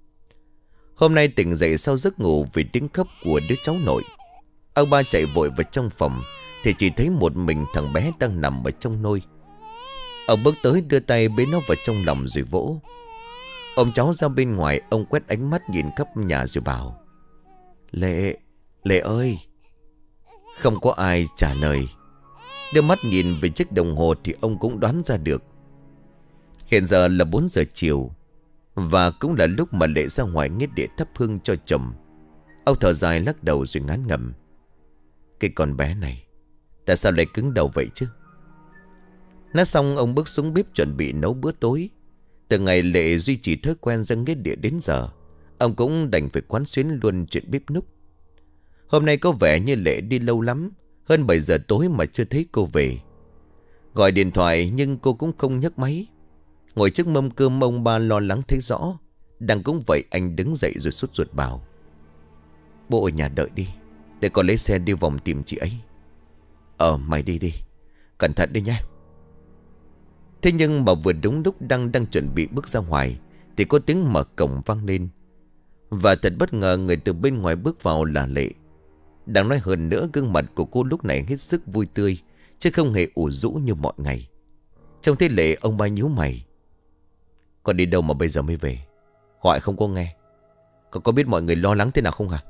Hôm nay tỉnh dậy sau giấc ngủ vì tiếng khóc của đứa cháu nội, ông ba chạy vội vào trong phòng thì chỉ thấy một mình thằng bé đang nằm ở trong nôi. Ông bước tới đưa tay bế nó vào trong lòng rồi vỗ. Ông cháu ra bên ngoài, ông quét ánh mắt nhìn khắp nhà rồi bảo: Lệ, Lệ ơi. Không có ai trả lời. Đưa mắt nhìn về chiếc đồng hồ thì ông cũng đoán ra được. Hiện giờ là bốn giờ chiều, và cũng là lúc mà Lệ ra ngoài nghĩa địa thắp hương cho chồng. Ông thở dài lắc đầu rồi ngán ngẩm. Cái con bé này, tại sao lại cứng đầu vậy chứ? Nói xong ông bước xuống bếp chuẩn bị nấu bữa tối. Từ ngày Lệ duy trì thói quen ra nghĩa địa đến giờ, ông cũng đành phải quán xuyến luôn chuyện bếp núc. Hôm nay có vẻ như Lệ đi lâu lắm, hơn bảy giờ tối mà chưa thấy cô về. Gọi điện thoại nhưng cô cũng không nhấc máy. Ngồi trước mâm cơm, ông ba lo lắng thấy rõ. Đang cũng vậy, anh đứng dậy rồi sốt ruột bảo: Bố ở nhà đợi đi, để con lấy xe đi vòng tìm chị ấy. Ờ mày đi đi, cẩn thận đi nhé. Thế nhưng mà vừa đúng lúc đang đang chuẩn bị bước ra ngoài thì có tiếng mở cổng vang lên. Và thật bất ngờ, người từ bên ngoài bước vào là Lệ. Đáng nói hơn nữa, gương mặt của cô lúc này hết sức vui tươi, chứ không hề ủ rũ như mọi ngày. Trông thấy Lệ, ông ba nhíu mày: Con đi đâu mà bây giờ mới về? Gọi không có nghe. Con có biết mọi người lo lắng thế nào không hả?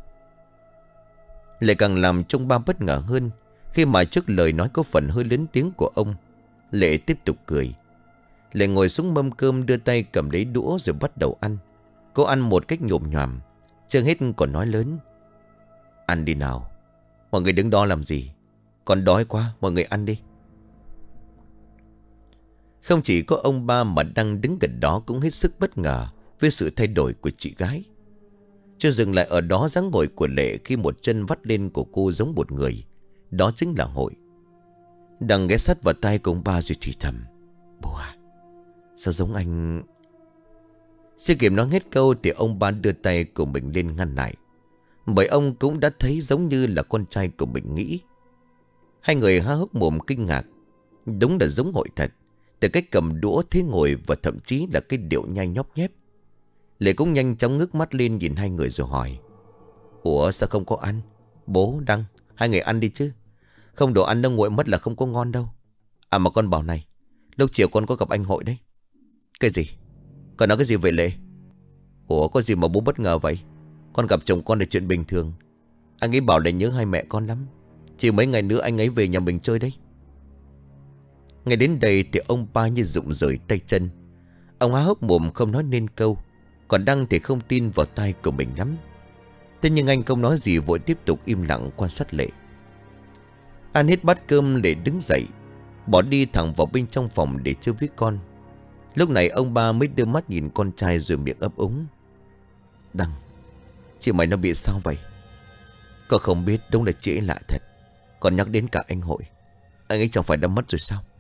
Lệ càng làm trông ba bất ngờ hơn, khi mà trước lời nói có phần hơi lớn tiếng của ông, Lệ tiếp tục cười. Lệ ngồi xuống mâm cơm, đưa tay cầm lấy đũa rồi bắt đầu ăn. Cô ăn một cách nhồm nhoàm, chưa hết còn nói lớn: Ăn đi nào, mọi người đứng đó làm gì? Con đói quá, mọi người ăn đi. Không chỉ có ông ba mà đang đứng gần đó cũng hết sức bất ngờ với sự thay đổi của chị gái. Chưa dừng lại ở đó, dáng ngồi của Lệ khi một chân vắt lên của cô giống một người. Đó chính là Hội. Đang ghé sát vào tay của ông ba rồi thì thầm: Bố à, sao giống anh? Chưa kịp nói hết câu thì ông ba đưa tay của mình lên ngăn lại, bởi ông cũng đã thấy giống như là con trai của mình nghĩ. Hai người há hốc mồm kinh ngạc. Đúng là giống Hội thật, từ cách cầm đũa, thế ngồi và thậm chí là cái điệu nhai nhóp nhép. Lệ cũng nhanh chóng ngước mắt lên nhìn hai người rồi hỏi: Ủa sao không có ăn? Bố, Đăng, hai người ăn đi chứ. Không đồ ăn đâu nguội mất là không có ngon đâu. À mà con bảo này, lúc chiều con có gặp anh Hội đấy. Cái gì? Con nói cái gì vậy Lệ? Ủa có gì mà bố bất ngờ vậy? Con gặp chồng con là chuyện bình thường. Anh ấy bảo là nhớ hai mẹ con lắm. Chỉ mấy ngày nữa anh ấy về nhà mình chơi đấy. Ngay đến đây thì ông ba như rụng rời tay chân. Ông há hốc mồm không nói nên câu. Còn Đăng thì không tin vào tai của mình lắm. Thế nhưng anh không nói gì, vội tiếp tục im lặng quan sát Lệ. Ăn hết bát cơm, Lệ đứng dậy bỏ đi thẳng vào bên trong phòng để chơi với con. Lúc này ông ba mới đưa mắt nhìn con trai rồi miệng ấp úng. Đăng, chị mày nó bị sao vậy? Con không biết, đúng là chị ấy lạ thật. Còn nhắc đến cả anh Hội. Anh ấy chẳng phải đã mất rồi sao?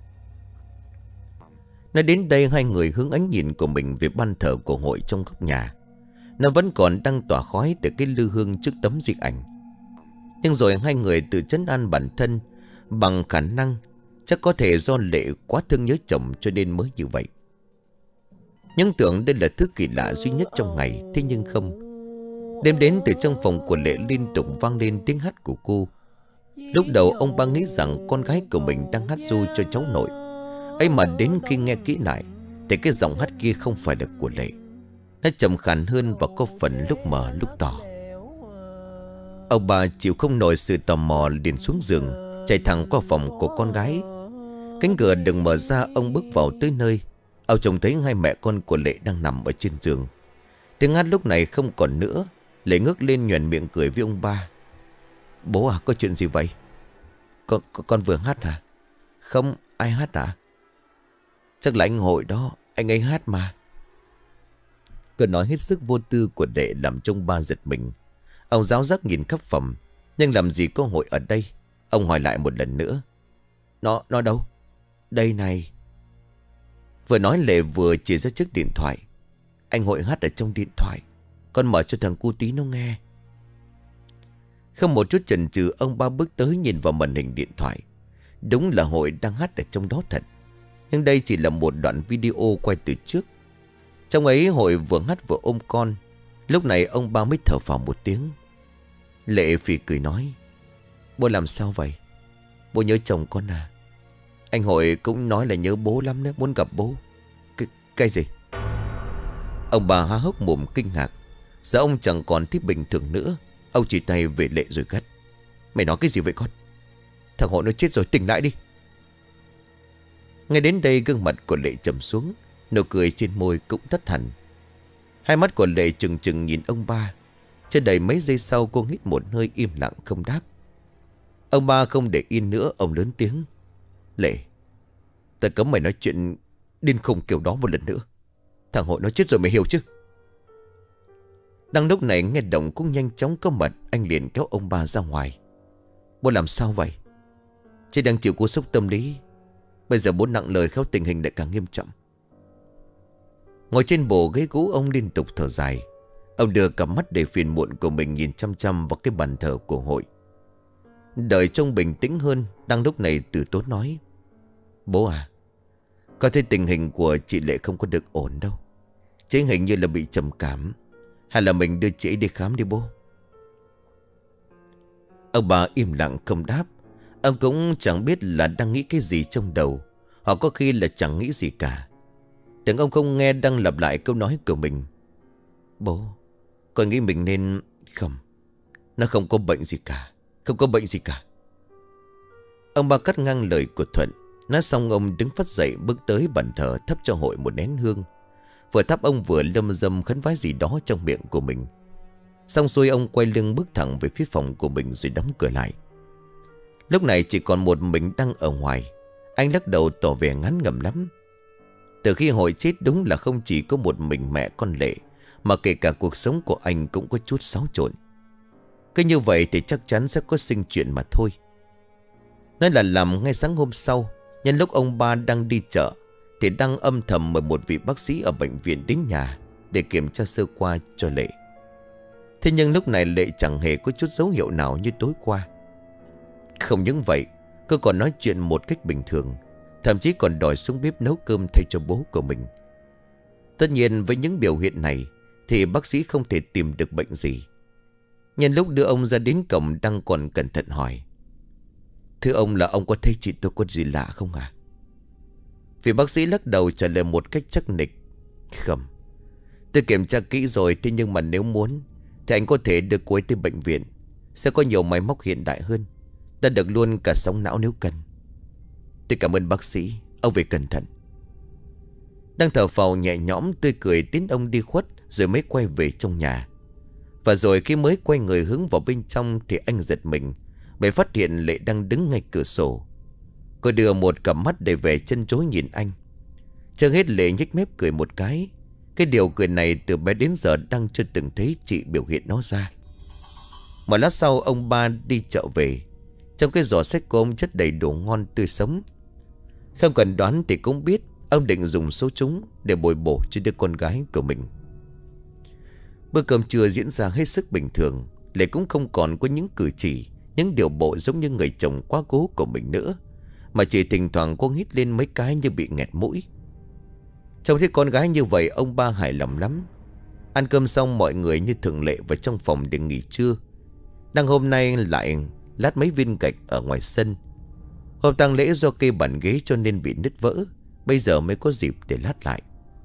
Nói đến đây, hai người hướng ánh nhìn của mình về ban thờ của Hội trong góc nhà. Nó vẫn còn đang tỏa khói từ cái lư hương trước tấm di ảnh. Nhưng rồi hai người tự trấn an bản thân bằng khả năng chắc có thể do Lệ quá thương nhớ chồng cho nên mới như vậy. Nhưng tưởng đây là thứ kỳ lạ duy nhất trong ngày. Thế nhưng không. Đêm đến, từ trong phòng của Lệ liên tục vang lên tiếng hát của cô. Lúc đầu ông ba nghĩ rằng con gái của mình đang hát ru cho cháu nội. Ấy mà đến khi nghe kỹ lại thì cái giọng hát kia không phải là của Lệ. Nó trầm khàn hơn và có phần lúc mờ lúc tỏ. Ông bà chịu không nổi sự tò mò, liền xuống giường chạy thẳng qua phòng của con gái. Cánh cửa đừng mở ra, ông bước vào tới nơi. Ông trông thấy hai mẹ con của Lệ đang nằm ở trên giường. Tiếng hát lúc này không còn nữa. Lệ ngước lên nhoẻn miệng cười với ông ba. Bố à, có chuyện gì vậy? Con, con vừa hát hả? Không, ai hát hả? Chắc là anh Hội đó, anh ấy hát mà. Câu nói hết sức vô tư của Lệ làm trông ba giật mình. Ông giáo giác nhìn khắp phòng, nhưng làm gì có Hội ở đây. Ông hỏi lại một lần nữa. Nó, nó đâu? Đây này. Vừa nói Lệ vừa chỉ ra chiếc điện thoại. Anh Hội hát ở trong điện thoại. Con mở cho thằng cu tí nó nghe. Không một chút chần chừ, ông ba bước tới nhìn vào màn hình điện thoại. Đúng là Hội đang hát ở trong đó thật. Nhưng đây chỉ là một đoạn video quay từ trước. Trong ấy Hội vừa hát vừa ôm con. Lúc này ông ba mới thở phào một tiếng. Lệ phì cười nói. Bố làm sao vậy? Bố nhớ chồng con à? Anh Hội cũng nói là nhớ bố lắm đấy, muốn gặp bố. Cái, cái gì? Ông bà há hốc mồm kinh ngạc. Giờ ông chẳng còn thích bình thường nữa. Ông chỉ tay về Lệ rồi gắt. Mày nói cái gì vậy con? Thằng Hội nó chết rồi, tỉnh lại đi. Ngay đến đây gương mặt của Lệ trầm xuống. Nụ cười trên môi cũng thất hẳn. Hai mắt của Lệ trừng trừng nhìn ông ba. Chưa đầy mấy giây sau, cô hít một hơi im lặng không đáp. Ông ba không để yên nữa, ông lớn tiếng. Lệ, tao cấm mày nói chuyện điên khùng kiểu đó một lần nữa. Thằng Hội nó chết rồi, mày hiểu chứ? Đang lúc này nghe động cũng nhanh chóng có mặt. Anh liền kéo ông ba ra ngoài. Bố làm sao vậy? Chị đang chịu cú sốc tâm lý. Bây giờ bố nặng lời, khéo tình hình lại càng nghiêm trọng. Ngồi trên bộ ghế gỗ, ông liên tục thở dài. Ông đưa cặp mắt đầy phiền muộn của mình nhìn chăm chăm vào cái bàn thờ của Hội. Đợi trông bình tĩnh hơn, đang lúc này từ tốn nói. Bố à, có thấy tình hình của chị Lệ không có được ổn đâu. Chị hình như là bị trầm cảm. Hay là mình đưa chị đi khám đi bố? Ông bà im lặng không đáp. Ông cũng chẳng biết là đang nghĩ cái gì trong đầu. Hoặc có khi là chẳng nghĩ gì cả. Tưởng ông không nghe đang lặp lại câu nói của mình. Bố, con nghĩ mình nên... Không, nó không có bệnh gì cả. Không có bệnh gì cả. Ông ba cắt ngang lời của Thuận. Nói xong ông đứng phát dậy, bước tới bàn thờ thắp cho Hội một nén hương. Vừa thắp ông vừa lâm dâm khấn vái gì đó trong miệng của mình. Xong xuôi ông quay lưng bước thẳng về phía phòng của mình rồi đóng cửa lại. Lúc này chỉ còn một mình Đăng ở ngoài. Anh lắc đầu tỏ vẻ ngán ngẩm lắm. Từ khi Hội chết đúng là không chỉ có một mình mẹ con Lệ, mà kể cả cuộc sống của anh cũng có chút xáo trộn. Cứ như vậy thì chắc chắn sẽ có sinh chuyện mà thôi. Nói là làm, ngay sáng hôm sau, nhân lúc ông ba đang đi chợ, thì Đăng âm thầm mời một vị bác sĩ ở bệnh viện đến nhà để kiểm tra sơ qua cho Lệ. Thế nhưng lúc này Lệ chẳng hề có chút dấu hiệu nào như tối qua. Không những vậy, cô còn nói chuyện một cách bình thường, thậm chí còn đòi xuống bếp nấu cơm thay cho bố của mình. Tất nhiên với những biểu hiện này thì bác sĩ không thể tìm được bệnh gì. Nhân lúc đưa ông ra đến cổng, Đăng còn cẩn thận hỏi. Thưa ông, là ông có thấy chị tôi có gì lạ không à? Vị bác sĩ lắc đầu trả lời một cách chắc nịch. Không, tôi kiểm tra kỹ rồi. Thế nhưng mà nếu muốn thì anh có thể đưa cô ấy tới bệnh viện. Sẽ có nhiều máy móc hiện đại hơn, đã được luôn cả sóng não nếu cần. Tôi cảm ơn bác sĩ, ông về cẩn thận. Đang thở phào nhẹ nhõm, tươi cười tiến ông đi khuất rồi mới quay về trong nhà. Và rồi khi mới quay người hướng vào bên trong thì anh giật mình bởi phát hiện Lệ đang đứng ngay cửa sổ. Cô đưa một cặp mắt đầy vẻ chân chối nhìn anh. Chưa hết Lệ nhếch mép cười một cái. Cái điều cười này từ bé đến giờ đang chưa từng thấy chị biểu hiện nó ra. Một lát sau ông ba đi chợ về. Trong cái giỏ xách của ông chất đầy đồ ngon tươi sống. Không cần đoán thì cũng biết ông định dùng số chúng để bồi bổ cho đứa con gái của mình. Bữa cơm trưa diễn ra hết sức bình thường. Lệ cũng không còn có những cử chỉ, những điều bộ giống như người chồng quá cố của mình nữa, mà chỉ thỉnh thoảng cô hít lên mấy cái như bị nghẹt mũi. Trông thấy con gái như vậy ông ba hài lòng lắm. Ăn cơm xong mọi người như thường lệ vào trong phòng để nghỉ trưa. Đang hôm nay lại lát mấy viên gạch ở ngoài sân. Hôm tang lễ do kê bàn ghế cho nên bị nứt vỡ, bây giờ mới có dịp để lát lại.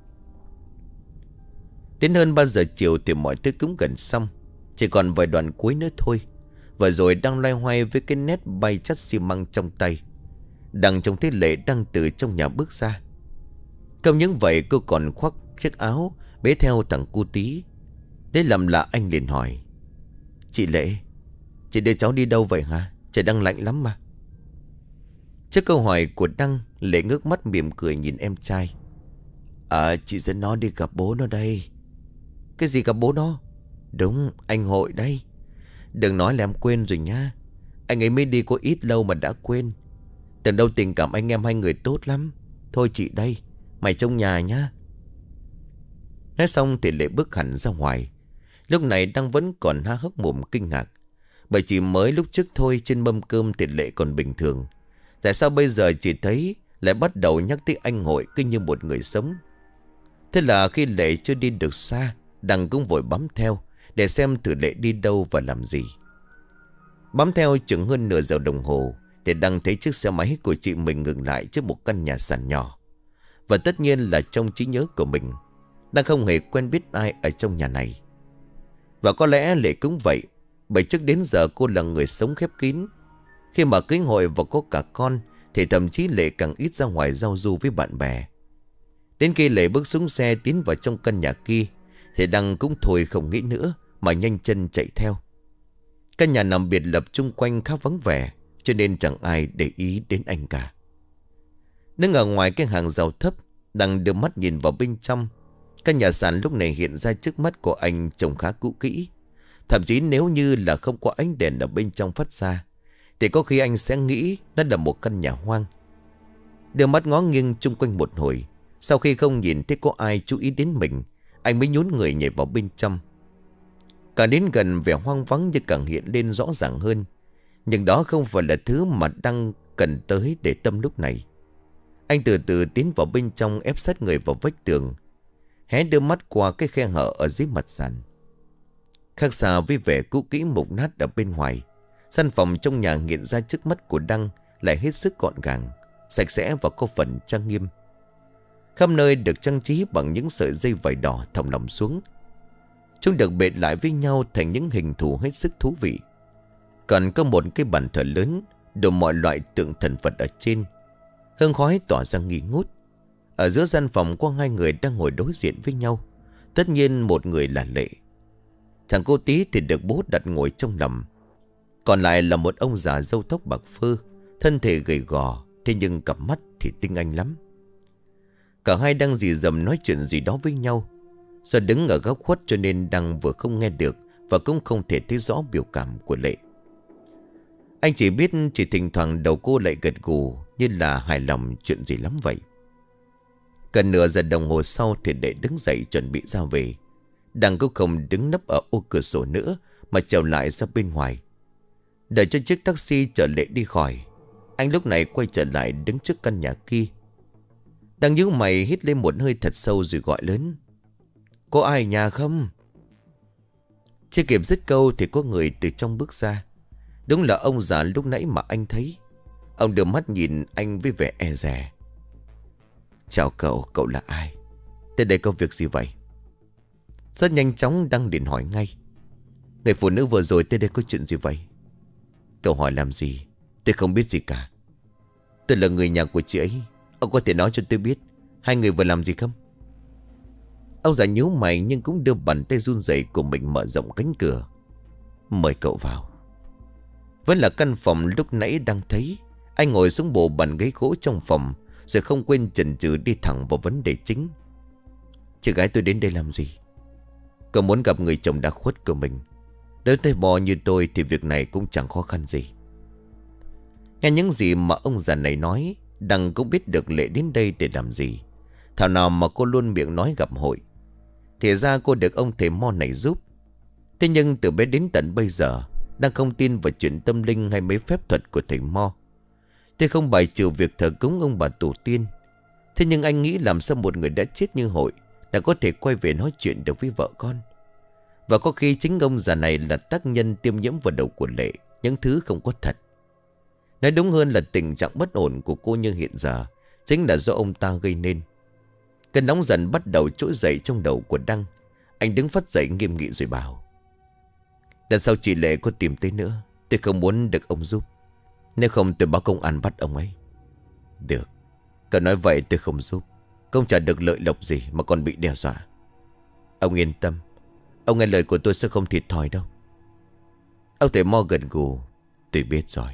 Đến hơn ba giờ chiều thì mọi thứ cũng gần xong, chỉ còn vài đoạn cuối nữa thôi. Và rồi đang loay hoay với cái nét bay chất xi măng trong tay. Đằng trông thấy Lệ đang từ trong nhà bước ra. Không những vậy cô còn khoác chiếc áo bế theo thằng cu tí. Đấy làm lạ anh liền hỏi: "Chị Lệ, chị đưa cháu đi đâu vậy hả? Trời đang lạnh lắm mà." Trước câu hỏi của Đăng, Lệ ngước mắt mỉm cười nhìn em trai. À, chị dẫn nó đi gặp bố nó đây." "Cái gì gặp bố nó?" "Đúng, anh Hội đây. Đừng nói là em quên rồi nha. Anh ấy mới đi có ít lâu mà đã quên. Tưởng đâu tình cảm anh em hai người tốt lắm. Thôi chị đây, mày trông nhà nhá." Nói xong thì Lệ bước hẳn ra ngoài. Lúc này Đăng vẫn còn há hốc mồm kinh ngạc. Bởi chỉ mới lúc trước thôi trên mâm cơm thì Lệ còn bình thường. Tại sao bây giờ chỉ thấy lại bắt đầu nhắc tới anh Hội cứ như một người sống. Thế là khi Lệ chưa đi được xa, Đăng cũng vội bám theo để xem thử Lệ đi đâu và làm gì. Bám theo chừng hơn nửa giờ đồng hồ để Đăng thấy chiếc xe máy của chị mình ngừng lại trước một căn nhà sàn nhỏ. Và tất nhiên là trong trí nhớ của mình, Đăng không hề quen biết ai ở trong nhà này. Và có lẽ Lệ cũng vậy, bởi trước đến giờ cô là người sống khép kín. Khi mà cưới Hội và có cả con thì thậm chí Lệ càng ít ra ngoài giao du với bạn bè. Đến khi Lệ bước xuống xe tiến vào trong căn nhà kia thì Đăng cũng thôi không nghĩ nữa mà nhanh chân chạy theo. Căn nhà nằm biệt lập chung quanh khá vắng vẻ, cho nên chẳng ai để ý đến anh cả. Đứng ở ngoài cái hàng rào thấp, Đăng đưa mắt nhìn vào bên trong. Căn nhà sàn lúc này hiện ra trước mắt của anh trông khá cũ kỹ. Thậm chí nếu như là không có ánh đèn ở bên trong phát ra thì có khi anh sẽ nghĩ nó là một căn nhà hoang. Đưa mắt ngó nghiêng chung quanh một hồi, sau khi không nhìn thấy có ai chú ý đến mình, anh mới nhún người nhảy vào bên trong. Càng đến gần vẻ hoang vắng như càng hiện lên rõ ràng hơn. Nhưng đó không phải là thứ mà Đăng cần tới để tâm lúc này. Anh từ từ tiến vào bên trong, ép sát người vào vách tường, hé đưa mắt qua cái khe hở ở dưới mặt sàn. Khác xa với vẻ cũ kỹ mục nát ở bên ngoài, căn phòng trong nhà hiện ra trước mắt của Đăng lại hết sức gọn gàng, sạch sẽ và có phần trang nghiêm. Khắp nơi được trang trí bằng những sợi dây vải đỏ thòng lọng xuống. Chúng được bệt lại với nhau thành những hình thù hết sức thú vị. Còn có một cái bàn thờ lớn đồ mọi loại tượng thần Phật ở trên. Hương khói tỏa ra nghi ngút. Ở giữa gian phòng có hai người đang ngồi đối diện với nhau. Tất nhiên một người là Lệ. Thằng cô tí thì được bố đặt ngồi trong lòng. Còn lại là một ông già râu tóc bạc phơ, thân thể gầy gò, thế nhưng cặp mắt thì tinh anh lắm. Cả hai đang rì rầm nói chuyện gì đó với nhau. Do đứng ở góc khuất cho nên Đăng vừa không nghe được và cũng không thể thấy rõ biểu cảm của Lệ. Anh chỉ biết chỉ thỉnh thoảng đầu cô lại gật gù như là hài lòng chuyện gì lắm vậy. Gần nửa giờ đồng hồ sau thì Lệ đứng dậy chuẩn bị ra về. Đăng cũng không đứng nấp ở ô cửa sổ nữa mà trèo lại ra bên ngoài. Đợi cho chiếc taxi chở Lệ đi khỏi, anh lúc này quay trở lại đứng trước căn nhà kia. Đăng nhíu mày hít lên một hơi thật sâu rồi gọi lớn: "Có ai nhà không?" Chưa kịp dứt câu thì có người từ trong bước ra. Đúng là ông già lúc nãy mà anh thấy. Ông đưa mắt nhìn anh với vẻ e dè. "Chào cậu, cậu là ai? Tới đây có việc gì vậy?" Rất nhanh chóng Đăng điện hỏi ngay: "Người phụ nữ vừa rồi tới đây có chuyện gì vậy?" "Cậu hỏi làm gì? Tôi không biết gì cả. Tôi là người nhà của chị ấy. Ông có thể nói cho tôi biết hai người vừa làm gì không?" Ông già nhíu mày nhưng cũng đưa bàn tay run rẩy của mình mở rộng cánh cửa. Mời cậu vào. Vẫn là căn phòng lúc nãy đang thấy. Anh ngồi xuống bộ bàn ghế gỗ trong phòng, rồi không quên chần chừ đi thẳng vào vấn đề chính. Chị gái tôi đến đây làm gì? Cậu muốn gặp người chồng đã khuất của mình. Nếu tay bò như tôi thì việc này cũng chẳng khó khăn gì. Nghe những gì mà ông già này nói, Đăng cũng biết được Lệ đến đây để làm gì. Thảo nào mà cô luôn miệng nói gặp hội. Thì ra cô được ông thầy mo này giúp. Thế nhưng từ bé đến tận bây giờ, Đăng không tin vào chuyện tâm linh hay mấy phép thuật của thầy mo. Thế không bài trừ việc thờ cúng ông bà tổ tiên. Thế nhưng anh nghĩ làm sao một người đã chết như Hội đã có thể quay về nói chuyện được với vợ con. Và có khi chính ông già này là tác nhân tiêm nhiễm vào đầu của Lệ những thứ không có thật. Nói đúng hơn là tình trạng bất ổn của cô như hiện giờ chính là do ông ta gây nên. Cơn nóng dần bắt đầu trỗi dậy trong đầu của Đăng. Anh đứng phắt dậy nghiêm nghị rồi bảo: lần sau chị Lệ có tìm tới nữa, tôi không muốn được ông giúp. Nếu không tôi báo công an bắt ông ấy. Được, cậu nói vậy tôi không giúp. Không trả được lợi lộc gì mà còn bị đe dọa. Ông yên tâm, ông nghe lời của tôi sẽ không thiệt thòi đâu. Ông thầy mo gật gù: tôi biết rồi.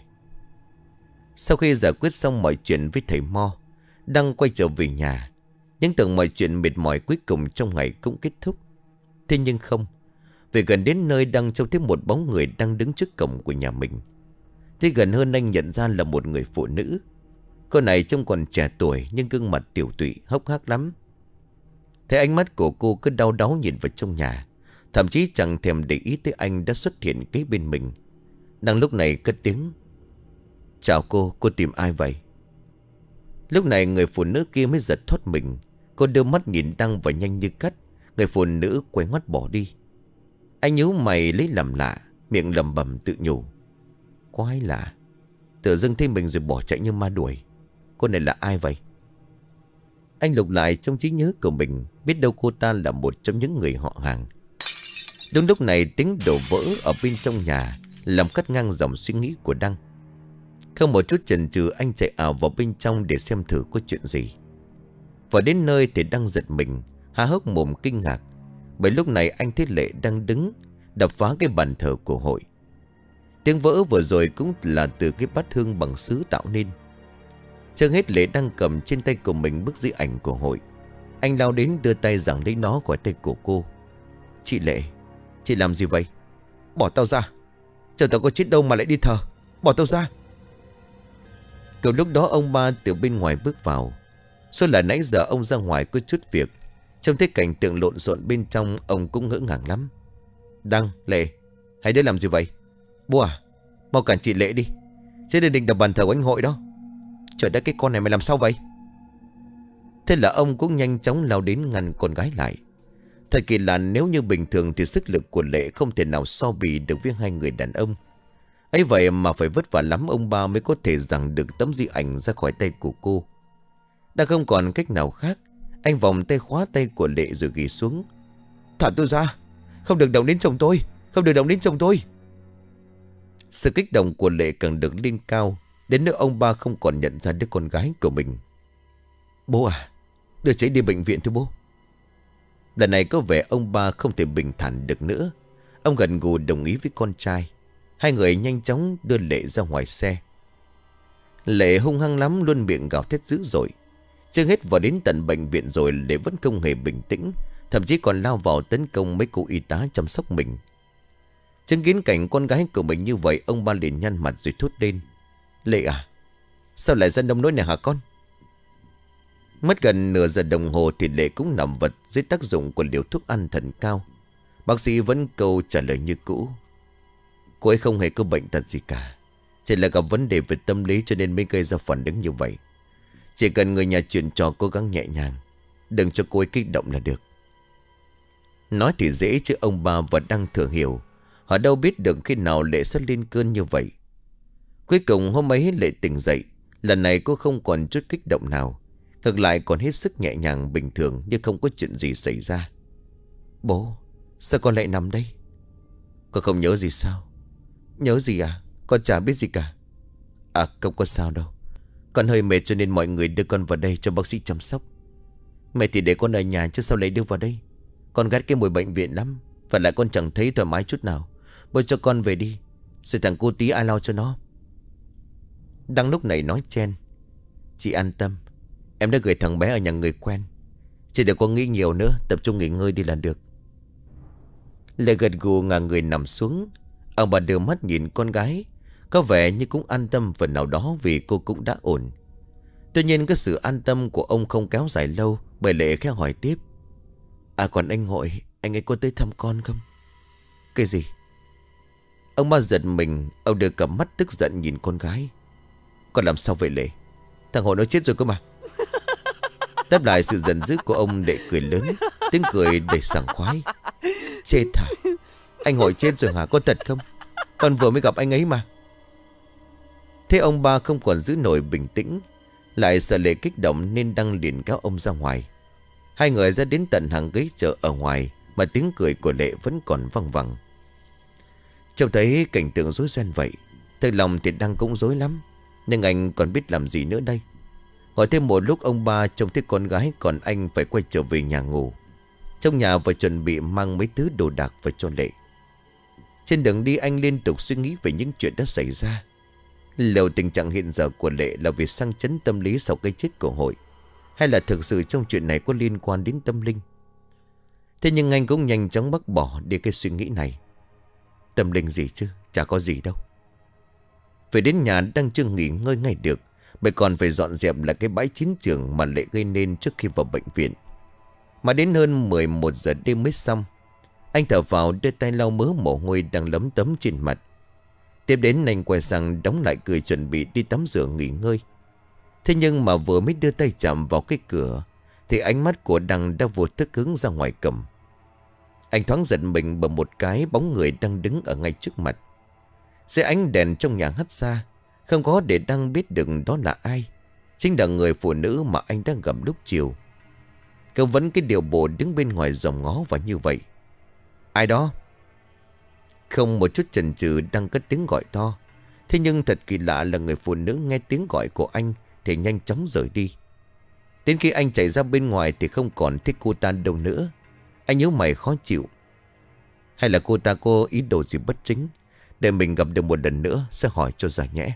Sau khi giải quyết xong mọi chuyện với thầy mo, Đăng quay trở về nhà. Nhưng tưởng mọi chuyện mệt mỏi cuối cùng trong ngày cũng kết thúc. Thế nhưng không. Về gần đến nơi, Đăng trông thấy một bóng người đang đứng trước cổng của nhà mình. Thế gần hơn anh nhận ra là một người phụ nữ. Cô này trông còn trẻ tuổi nhưng gương mặt tiểu tụy hốc hác lắm. Thấy ánh mắt của cô cứ đau đáu nhìn vào trong nhà, thậm chí chẳng thèm để ý tới anh đã xuất hiện kế bên mình. Đăng lúc này cất tiếng: chào cô, cô tìm ai vậy? Lúc này người phụ nữ kia mới giật thoát mình. Cô đưa mắt nhìn Đăng và nhanh như cắt, người phụ nữ quay ngoắt bỏ đi. Anh nhíu mày lấy làm lạ, miệng lẩm bẩm tự nhủ: quái lạ, tự dưng thấy mình rồi bỏ chạy như ma đuổi. Cô này là ai vậy? Anh lục lại trong trí nhớ của mình, biết đâu cô ta là một trong những người họ hàng. Đúng lúc này tiếng đổ vỡ ở bên trong nhà làm cắt ngang dòng suy nghĩ của Đăng. Không một chút chần chừ, anh chạy ảo vào bên trong để xem thử có chuyện gì. Và đến nơi thì Đăng giật mình, há hốc mồm kinh ngạc. Bởi lúc này anh thấy Lệ đang đứng đập phá cái bàn thờ của Hội. Tiếng vỡ vừa rồi cũng là từ cái bát hương bằng sứ tạo nên. Chưa hết, Lệ đang cầm trên tay của mình bức di ảnh của Hội. Anh lao đến đưa tay giằng lấy nó khỏi tay của cô. Chị Lệ, chị làm gì vậy? Bỏ tao ra. Chờ tao có chết đâu mà lại đi thờ. Bỏ tao ra. Cậu lúc đó ông ba từ bên ngoài bước vào. Số là nãy giờ ông ra ngoài có chút việc. Trông thấy cảnh tượng lộn xộn bên trong, ông cũng ngỡ ngàng lắm. Đăng, Lệ, hai đứa làm gì vậy? Bố à, mau cản chị Lệ đi. Chứ định đập bàn thờ của anh Hội đó. Trời đất, cái con này mày làm sao vậy? Thế là ông cũng nhanh chóng lao đến ngăn con gái lại. Thật kỳ lạ, nếu như bình thường thì sức lực của Lệ không thể nào so bì được với hai người đàn ông. Ấy vậy mà phải vất vả lắm ông ba mới có thể giằng được tấm di ảnh ra khỏi tay của cô. Đã không còn cách nào khác, anh vòng tay khóa tay của Lệ rồi ghi xuống: thả tôi ra. Không được động đến chồng tôi. Không được động đến chồng tôi. Sự kích động của Lệ càng được lên cao, đến nỗi ông ba không còn nhận ra đứa con gái của mình. Bố à, đưa chị đi bệnh viện thưa bố. Lần này có vẻ ông ba không thể bình thản được nữa. Ông gần gù đồng ý với con trai. Hai người nhanh chóng đưa Lệ ra ngoài xe. Lệ hung hăng lắm, luôn miệng gào thét dữ dội. Chưa hết, vào đến tận bệnh viện rồi Lệ vẫn không hề bình tĩnh, thậm chí còn lao vào tấn công mấy cô y tá chăm sóc mình. Chứng kiến cảnh con gái của mình như vậy, ông ba liền nhăn mặt rồi thốt lên: Lệ à, sao lại ra nông nỗi này hả con? Mất gần nửa giờ đồng hồ thì Lệ cũng nằm vật dưới tác dụng của liều thuốc an thần cao. Bác sĩ vẫn câu trả lời như cũ: cô ấy không hề có bệnh tật gì cả, chỉ là gặp vấn đề về tâm lý cho nên mới gây ra phản ứng như vậy. Chỉ cần người nhà chuyện trò cố gắng nhẹ nhàng, đừng cho cô ấy kích động là được. Nói thì dễ chứ ông ba và Đăng thừa hiểu. Họ đâu biết được khi nào Lệ sẽ lên cơn như vậy. Cuối cùng hôm ấy Lệ tỉnh dậy. Lần này cô không còn chút kích động nào, ngược lại còn hết sức nhẹ nhàng bình thường như không có chuyện gì xảy ra. Bố, sao con lại nằm đây? Con không nhớ gì sao? Nhớ gì à? Con chả biết gì cả. À, không có sao đâu. Con hơi mệt cho nên mọi người đưa con vào đây cho bác sĩ chăm sóc. Mẹ thì để con ở nhà chứ sao lại đưa vào đây? Con ghét cái mùi bệnh viện lắm. Và lại con chẳng thấy thoải mái chút nào. Bây cho con về đi. Rồi thằng cô tí ai lo cho nó. Đăng lúc này nói chen. Chị an tâm. Em đã gửi thằng bé ở nhà người quen. Chị đừng có nghĩ nhiều nữa. Tập trung nghỉ ngơi đi là được. Lệ gật gù ngả người nằm xuống. Ông bà đưa mắt nhìn con gái. Có vẻ như cũng an tâm phần nào đó vì cô cũng đã ổn. Tuy nhiên cái sự an tâm của ông không kéo dài lâu. Bởi Lệ khẽ hỏi tiếp. À còn anh Hội, anh ấy có tới thăm con không? Cái gì? Ông ba giật mình. Ông đưa cầm mắt tức giận nhìn con gái. Con làm sao vậy Lệ? Thằng Hội nó chết rồi cơ mà. Đáp lại sự giận dữ của ông, Lệ cười lớn. Tiếng cười đầy sảng khoái. Chết hả? Anh Hội chết rồi hả? Có thật không? Con vừa mới gặp anh ấy mà. Thế ông ba không còn giữ nổi bình tĩnh. Lại sợ Lệ kích động nên Đăng liền kéo ông ra ngoài. Hai người ra đến tận hàng ghế chợ ở ngoài. Mà tiếng cười của Lệ vẫn còn văng vẳng. Trông thấy cảnh tượng rối ren vậy, thực lòng thì Đăng cũng rối lắm. Nhưng anh còn biết làm gì nữa đây. Gọi thêm một lúc ông ba trông thấy con gái. Còn anh phải quay trở về nhà ngủ. Trong nhà phải chuẩn bị mang mấy thứ đồ đạc về cho Lệ. Trên đường đi anh liên tục suy nghĩ về những chuyện đã xảy ra. Liệu tình trạng hiện giờ của Lệ là vì sang chấn tâm lý sau cái chết của Hội, hay là thực sự trong chuyện này có liên quan đến tâm linh? Thế nhưng anh cũng nhanh chóng bác bỏ đi cái suy nghĩ này. Tâm linh gì chứ, chả có gì đâu. Về đến nhà đang chưa nghỉ ngơi ngay được, bởi còn phải dọn dẹp lại cái bãi chiến trường mà Lệ gây nên trước khi vào bệnh viện. Mà đến hơn mười một giờ đêm mới xong. Anh thở vào đưa tay lau mớ mồ hôi đang lấm tấm trên mặt. Tiếp đến anh quay sang đóng lại cửa chuẩn bị đi tắm rửa nghỉ ngơi. Thế nhưng mà vừa mới đưa tay chạm vào cái cửa thì ánh mắt của Đăng đã vô thức hướng ra ngoài cầm. Anh thoáng giận mình bởi một cái bóng người đang đứng ở ngay trước mặt. Dưới ánh đèn trong nhà hắt ra, không có để Đăng biết được đó là ai. Chính là người phụ nữ mà anh đang gặp lúc chiều. Cậu vẫn cái điều bộ đứng bên ngoài dòm ngó và như vậy. Ai đó? Không một chút chần chừ Đăng cất tiếng gọi to. Thế nhưng thật kỳ lạ là người phụ nữ nghe tiếng gọi của anh thì nhanh chóng rời đi. Đến khi anh chạy ra bên ngoài thì không còn thích cô ta đâu nữa. Anh nhớ mày khó chịu. Hay là cô ta có ý đồ gì bất chính? Để mình gặp được một lần nữa sẽ hỏi cho ra nhẽ.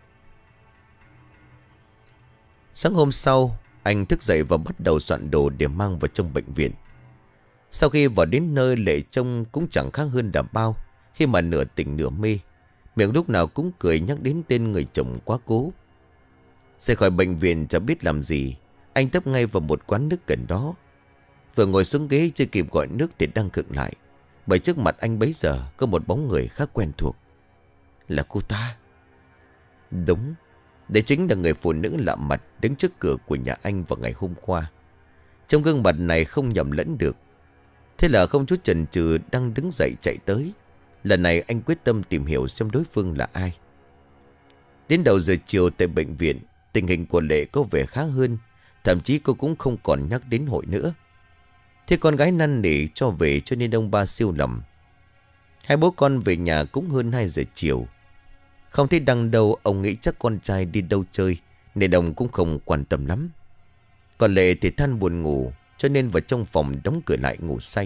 Sáng hôm sau, anh thức dậy và bắt đầu soạn đồ để mang vào trong bệnh viện. Sau khi vào đến nơi, Lệ trông cũng chẳng khác hơn là bao. Khi mà nửa tỉnh nửa mê, miệng lúc nào cũng cười nhắc đến tên người chồng quá cố. Rời khỏi bệnh viện chẳng biết làm gì, anh tấp ngay vào một quán nước gần đó. Vừa ngồi xuống ghế chưa kịp gọi nước thì đang khựng lại, bởi trước mặt anh bấy giờ có một bóng người khá quen thuộc. Là cô ta. Đúng, đấy chính là người phụ nữ lạ mặt đứng trước cửa của nhà anh vào ngày hôm qua. Trong gương mặt này không nhầm lẫn được. Thế là không chút chần chừ đang đứng dậy chạy tới. Lần này anh quyết tâm tìm hiểu xem đối phương là ai. Đến đầu giờ chiều tại bệnh viện, tình hình của Lệ có vẻ khá hơn. Thậm chí cô cũng không còn nhắc đến Hội nữa. Thế con gái năn nỉ cho về cho nên ông ba siêu lòng. Hai bố con về nhà cũng hơn hai giờ chiều. Không thấy Đăng đâu, ông nghĩ chắc con trai đi đâu chơi nên ông cũng không quan tâm lắm. Còn Lệ thì than buồn ngủ cho nên vào trong phòng đóng cửa lại ngủ say.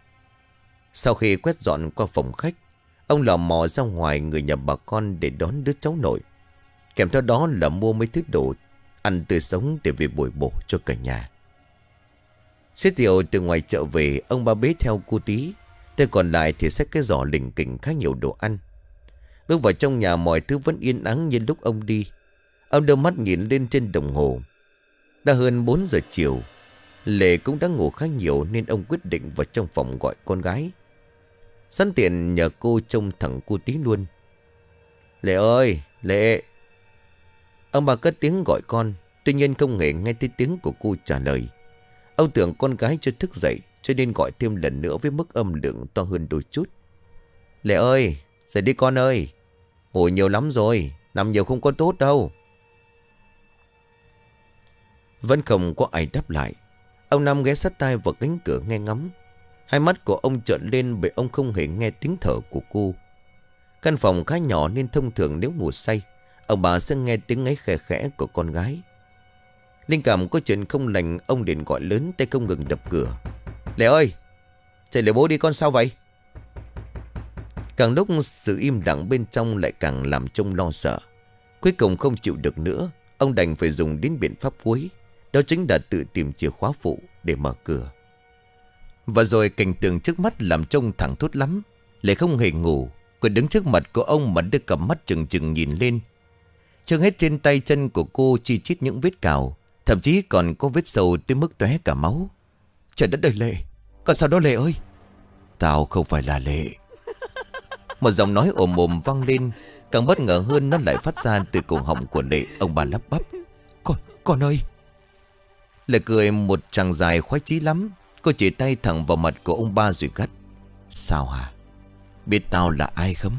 Sau khi quét dọn qua phòng khách, ông lò mò ra ngoài người nhà bà con để đón đứa cháu nội. Kèm theo đó là mua mấy thứ đồ ăn tươi sống để về bồi bổ cho cả nhà. Xế tiệu từ ngoài chợ về, ông ba bế theo cô tí. Tay còn lại thì xách cái giỏ lỉnh kỉnh khá nhiều đồ ăn. Bước vào trong nhà mọi thứ vẫn yên ắng như lúc ông đi. Ông đưa mắt nhìn lên trên đồng hồ. Đã hơn bốn giờ chiều. Lệ cũng đã ngủ khá nhiều nên ông quyết định vào trong phòng gọi con gái. Sẵn tiện nhờ cô trông thẳng cô tí luôn. Lệ ơi, Lệ. Ông bà cất tiếng gọi con. Tuy nhiên không hề nghe thấy tiếng của cô trả lời. Ông tưởng con gái chưa thức dậy cho nên gọi thêm lần nữa với mức âm lượng to hơn đôi chút. Lệ ơi, dậy đi con ơi. Ngủ nhiều lắm rồi, nằm nhiều không có tốt đâu. Vẫn không có ai đáp lại. Ông Năm ghé sát tai vào cánh cửa nghe ngắm. Hai mắt của ông trợn lên bởi ông không hề nghe tiếng thở của cô. Căn phòng khá nhỏ nên thông thường nếu ngủ say, ông bà sẽ nghe tiếng ngáy khẽ khẽ của con gái. Linh cảm có chuyện không lành, ông liền gọi lớn tay không ngừng đập cửa. Lệ ơi, Chạy lấy bố đi con, sao vậy? Càng lúc sự im lặng bên trong lại càng làm trông lo sợ. Cuối cùng không chịu được nữa, ông đành phải dùng đến biện pháp cuối. Đó chính là tự tìm chìa khóa phụ để mở cửa. Và rồi cảnh tượng trước mắt làm trông thẳng thốt lắm. Lệ không hề ngủ, cô đứng trước mặt của ông mà đưa cặp mắt trừng trừng nhìn lên. Trước hết trên tay chân của cô chi chít những vết cào, thậm chí còn có vết sâu tới mức tóe cả máu. Trời đất ơi Lệ, còn sao đó Lệ ơi? Tao không phải là Lệ. Một giọng nói ồm ồm vang lên. Càng bất ngờ hơn nó lại phát ra từ cổ họng của Lệ. Ông bà lắp bắp: Con, con ơi. Lệ cười một tràng dài khoái chí lắm. Cô chỉ tay thẳng vào mặt của ông ba rồi gắt: Sao hả? Biết tao là ai không?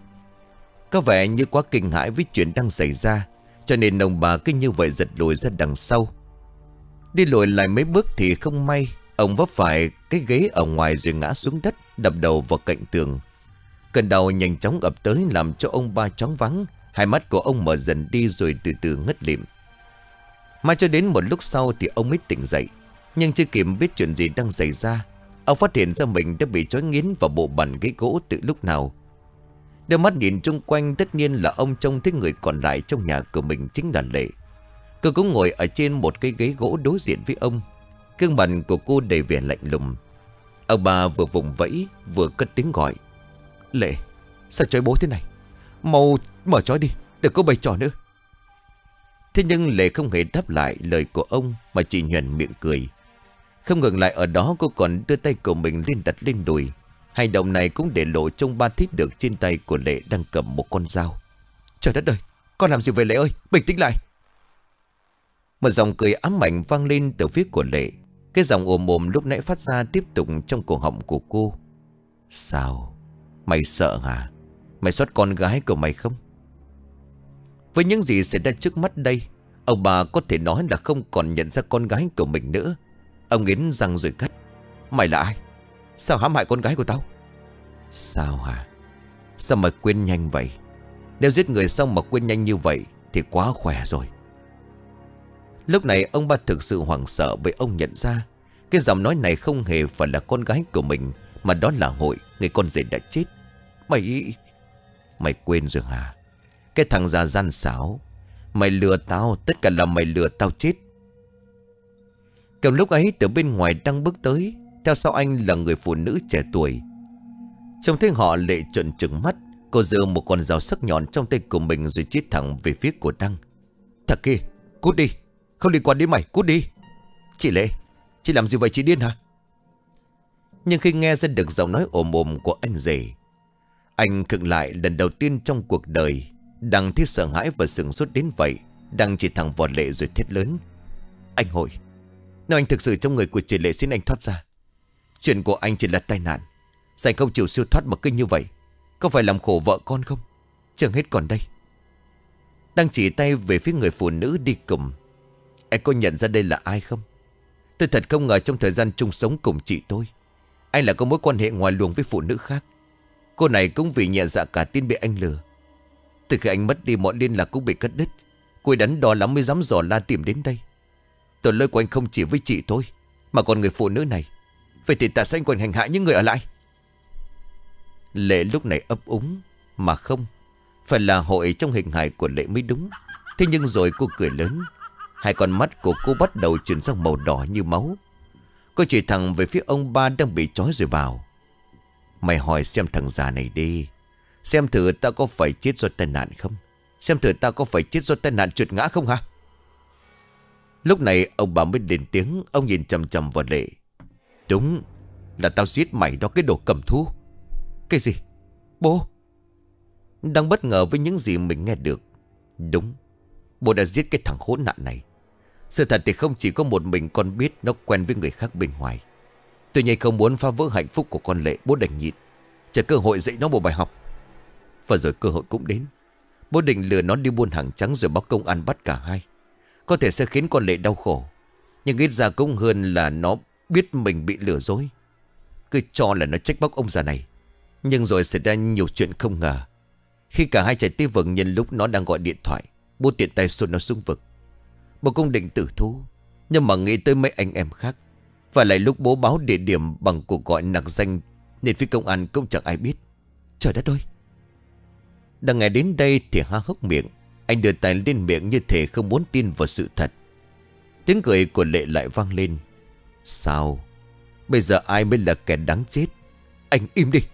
Có vẻ như quá kinh hãi với chuyện đang xảy ra, cho nên ông bà cứ như vậy giật lùi ra đằng sau. Đi lùi lại mấy bước thì không may, ông vấp phải cái ghế ở ngoài rồi ngã xuống đất, đập đầu vào cạnh tường. Cơn đau nhanh chóng ập tới làm cho ông ba choáng váng. Hai mắt của ông mở dần đi rồi từ từ ngất lịm. Mãi cho đến một lúc sau thì ông mới tỉnh dậy. Nhưng chưa kịp biết chuyện gì đang xảy ra, ông phát hiện ra mình đã bị trói nghiến vào bộ bàn ghế gỗ từ lúc nào. Đưa mắt nhìn chung quanh, tất nhiên là ông trông thấy người còn lại trong nhà của mình chính là Lệ. Cô cũng ngồi ở trên một cái ghế gỗ đối diện với ông. Gương mặt của cô đầy vẻ lạnh lùng. Ông bà vừa vùng vẫy vừa cất tiếng gọi: Lệ, sao trói bố thế này? Mau mở trói đi, đừng có bày trò nữa. Thế nhưng Lệ không hề đáp lại lời của ông, mà chỉ nhoẻn miệng cười. Không ngừng lại ở đó, cô còn đưa tay của mình lên đặt lên đùi. Hành động này cũng để lộ trông ba thích được trên tay của Lệ đang cầm một con dao. Trời đất ơi, con làm gì vậy Lệ ơi? Bình tĩnh lại. Một giọng cười ám ảnh vang lên từ phía của Lệ. Cái giọng ồm ồm lúc nãy phát ra tiếp tục trong cổ họng của cô: Sao? Mày sợ hả? Mày xót con gái của mày không? Với những gì xảy ra trước mắt đây, ông bà có thể nói là không còn nhận ra con gái của mình nữa. Ông nghiến răng rồi cắt: Mày là ai? Sao hãm hại con gái của tao? Sao hả? Sao mà quên nhanh vậy? Nếu giết người xong mà quên nhanh như vậy thì quá khỏe rồi. Lúc này ông ba thực sự hoảng sợ, bởi ông nhận ra cái giọng nói này không hề phải là con gái của mình, mà đó là Hội, người con rể đã chết. Mày... Mày quên rồi hả? Cái thằng già gian xảo, mày lừa tao, tất cả là mày lừa tao chết. Cầm lúc ấy từ bên ngoài đang bước tới, theo sau anh là người phụ nữ trẻ tuổi. Trông thấy họ, Lệ trợn trừng mắt. Cô giơ một con dao sắc nhọn trong tay của mình rồi chĩa thẳng về phía của Đăng. Thằng kia, cút đi, không liên quan đến mày, cút đi. Chị Lệ, chị làm gì vậy, chị điên hả? Nhưng khi nghe ra được giọng nói ồm ồm của anh rể, anh khựng lại. Lần đầu tiên trong cuộc đời Đăng thấy sợ hãi và sửng sốt đến vậy. Đăng chỉ thẳng vào Lệ rồi thét lớn: Anh Hội, nếu anh thực sự trong người của chị Lệ, xin anh thoát ra. Chuyện của anh chỉ là tai nạn, sao anh không chịu siêu thoát một kinh như vậy? Có phải làm khổ vợ con không? Chẳng hết còn đây. Đang chỉ tay về phía người phụ nữ đi cùng. Anh có nhận ra đây là ai không? Tôi thật không ngờ trong thời gian chung sống cùng chị tôi, anh là có mối quan hệ ngoài luồng với phụ nữ khác. Cô này cũng vì nhẹ dạ cả tin bị anh lừa. Từ khi anh mất đi, mọi liên lạc cũng bị cắt đứt. Cô ấy đắn đo lắm mới dám dò la tìm đến đây. Tội lỗi của anh không chỉ với chị tôi, mà còn người phụ nữ này. Vậy thì tại sao anh còn hành hạ những người ở lại? Lệ lúc này ấp úng: Mà không, phải là Hội trong hình hài của Lệ mới đúng. Thế nhưng rồi cô cười lớn. Hai con mắt của cô bắt đầu chuyển sang màu đỏ như máu. Cô chỉ thẳng về phía ông ba đang bị trói rồi bảo: Mày hỏi xem thằng già này đi, xem thử tao có phải chết do tai nạn không? Xem thử tao có phải chết do tai nạn trượt ngã không hả? Lúc này ông bà mới lên tiếng. Ông nhìn chằm chằm vào Lệ: Đúng là tao giết mày đó, cái đồ cầm thú. Cái gì? Bố? Đang bất ngờ với những gì mình nghe được. Đúng, bố đã giết cái thằng khốn nạn này. Sự thật thì không chỉ có một mình con biết nó quen với người khác bên ngoài. Tuy nhiên không muốn phá vỡ hạnh phúc của con Lệ, bố đành nhịn, chờ cơ hội dạy nó một bài học. Và rồi cơ hội cũng đến. Bố định lừa nó đi buôn hàng trắng rồi báo công an bắt cả hai. Có thể sẽ khiến con Lệ đau khổ, nhưng ít ra cũng hơn là nó biết mình bị lừa dối. Cứ cho là nó trách móc ông già này, nhưng rồi xảy ra nhiều chuyện không ngờ. Khi cả hai chạy tới vực, nhân lúc nó đang gọi điện thoại, bố tiện tay xô nó xuống vực. Bố cũng định tử thú, nhưng mà nghĩ tới mấy anh em khác. Và lại lúc bố báo địa điểm bằng cuộc gọi nặc danh, nên phía công an cũng chẳng ai biết. Trời đất ơi! Đang nghe đến đây thì há hốc miệng. Anh đưa tay lên miệng như thể không muốn tin vào sự thật. Tiếng cười của Lệ lại vang lên. Sao? Bây giờ ai mới là kẻ đáng chết? Anh im đi!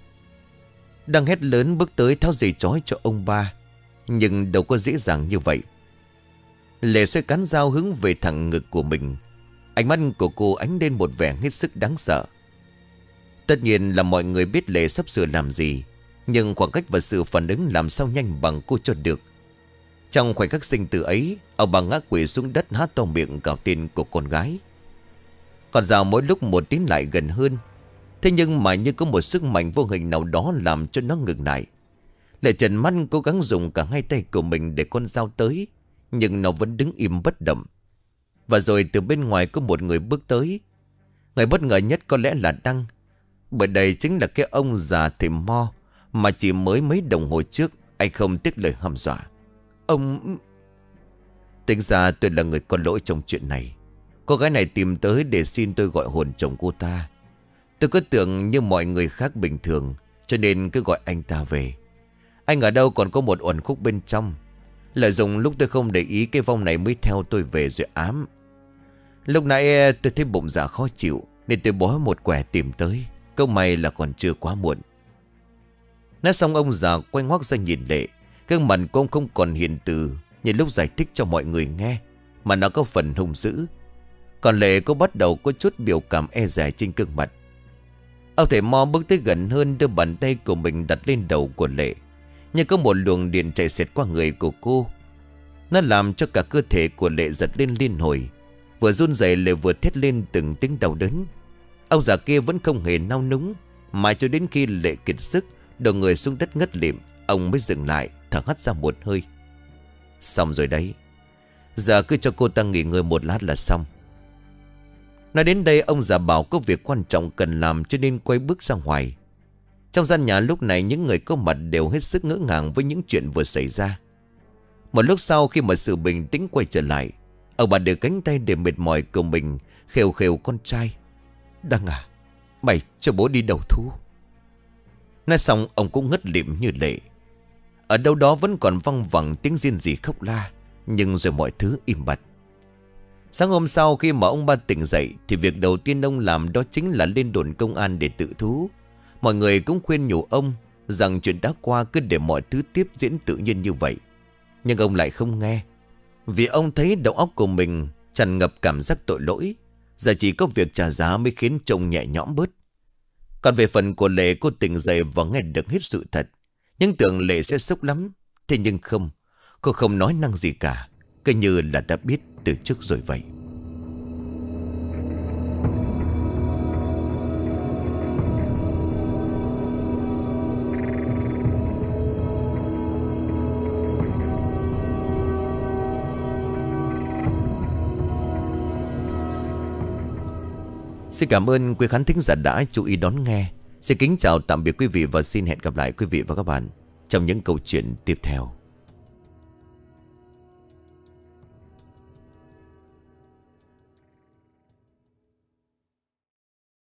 Đang hét lớn bước tới tháo dây trói cho ông ba. Nhưng đâu có dễ dàng như vậy. Lệ xoay cán dao hướng về thẳng ngực của mình. Ánh mắt của cô ánh lên một vẻ hết sức đáng sợ. Tất nhiên là mọi người biết Lệ sắp sửa làm gì, nhưng khoảng cách và sự phản ứng làm sao nhanh bằng cô cho được. Trong khoảnh khắc sinh tử ấy, ông bà ngã quỵ xuống đất há to miệng gào tên của con gái. Con dao mỗi lúc một tiến lại gần hơn. Thế nhưng mà như có một sức mạnh vô hình nào đó làm cho nó ngừng lại. Lệ trợn mắt cố gắng dùng cả hai tay của mình để con dao tới, nhưng nó vẫn đứng im bất động. Và rồi từ bên ngoài có một người bước tới. Người bất ngờ nhất có lẽ là Đăng, bởi đây chính là cái ông già thầy Mo mà chỉ mới mấy đồng hồ trước anh không tiếc lời hăm dọa. Ông... Tính ra tôi là người có lỗi trong chuyện này. Cô gái này tìm tới để xin tôi gọi hồn chồng cô ta. Tôi cứ tưởng như mọi người khác bình thường, cho nên cứ gọi anh ta về. Anh ở đâu còn có một uẩn khúc bên trong. Lợi dụng lúc tôi không để ý cái vong này mới theo tôi về rồi ám. Lúc nãy tôi thấy bụng dạ khó chịu, nên tôi bó một quẻ tìm tới. Câu may là còn chưa quá muộn. Nói xong ông già quay ngoắt ra nhìn Lệ. Gương mặt của ông không còn hiền từ như lúc giải thích cho mọi người nghe, mà nó có phần hung dữ. Còn Lệ cô bắt đầu có chút biểu cảm e dè trên gương mặt. Ông thầy Mo bước tới gần hơn, đưa bàn tay của mình đặt lên đầu của Lệ. Nhưng có một luồng điện chạy xẹt qua người của cô. Nó làm cho cả cơ thể của Lệ giật lên liên hồi. Vừa run rẩy Lệ vừa thét lên từng tiếng đau đớn. Ông già kia vẫn không hề nao núng, mãi cho đến khi Lệ kiệt sức, đầu người xuống đất ngất lịm, ông mới dừng lại, thở hắt ra một hơi. Xong rồi đấy, giờ cứ cho cô ta nghỉ ngơi một lát là xong. Nói đến đây ông già bảo có việc quan trọng cần làm, cho nên quay bước ra ngoài. Trong gian nhà lúc này những người có mặt đều hết sức ngỡ ngàng với những chuyện vừa xảy ra. Một lúc sau khi mà sự bình tĩnh quay trở lại, ông bà đưa cánh tay để mệt mỏi của mình khều khều con trai. Đăng à, mày cho bố đi đầu thú. Nói xong ông cũng ngất lịm như Lệ. Ở đâu đó vẫn còn văng vẳng tiếng riêng rỉ khóc la, nhưng rồi mọi thứ im bặt. Sáng hôm sau khi mà ông ba tỉnh dậy thì việc đầu tiên ông làm đó chính là lên đồn công an để tự thú. Mọi người cũng khuyên nhủ ông rằng chuyện đã qua cứ để mọi thứ tiếp diễn tự nhiên như vậy. Nhưng ông lại không nghe, vì ông thấy đầu óc của mình tràn ngập cảm giác tội lỗi. Giờ chỉ có việc trả giá mới khiến trông nhẹ nhõm bớt. Còn về phần của Lệ, cô tỉnh dậy và nghe được hết sự thật. Nhưng tưởng Lệ sẽ sốc lắm. Thế nhưng không, cô không nói năng gì cả, cứ như là đã biết từ trước rồi vậy. Xin cảm ơn quý khán thính giả đã chú ý đón nghe. Xin kính chào tạm biệt quý vị và xin hẹn gặp lại quý vị và các bạn trong những câu chuyện tiếp theo.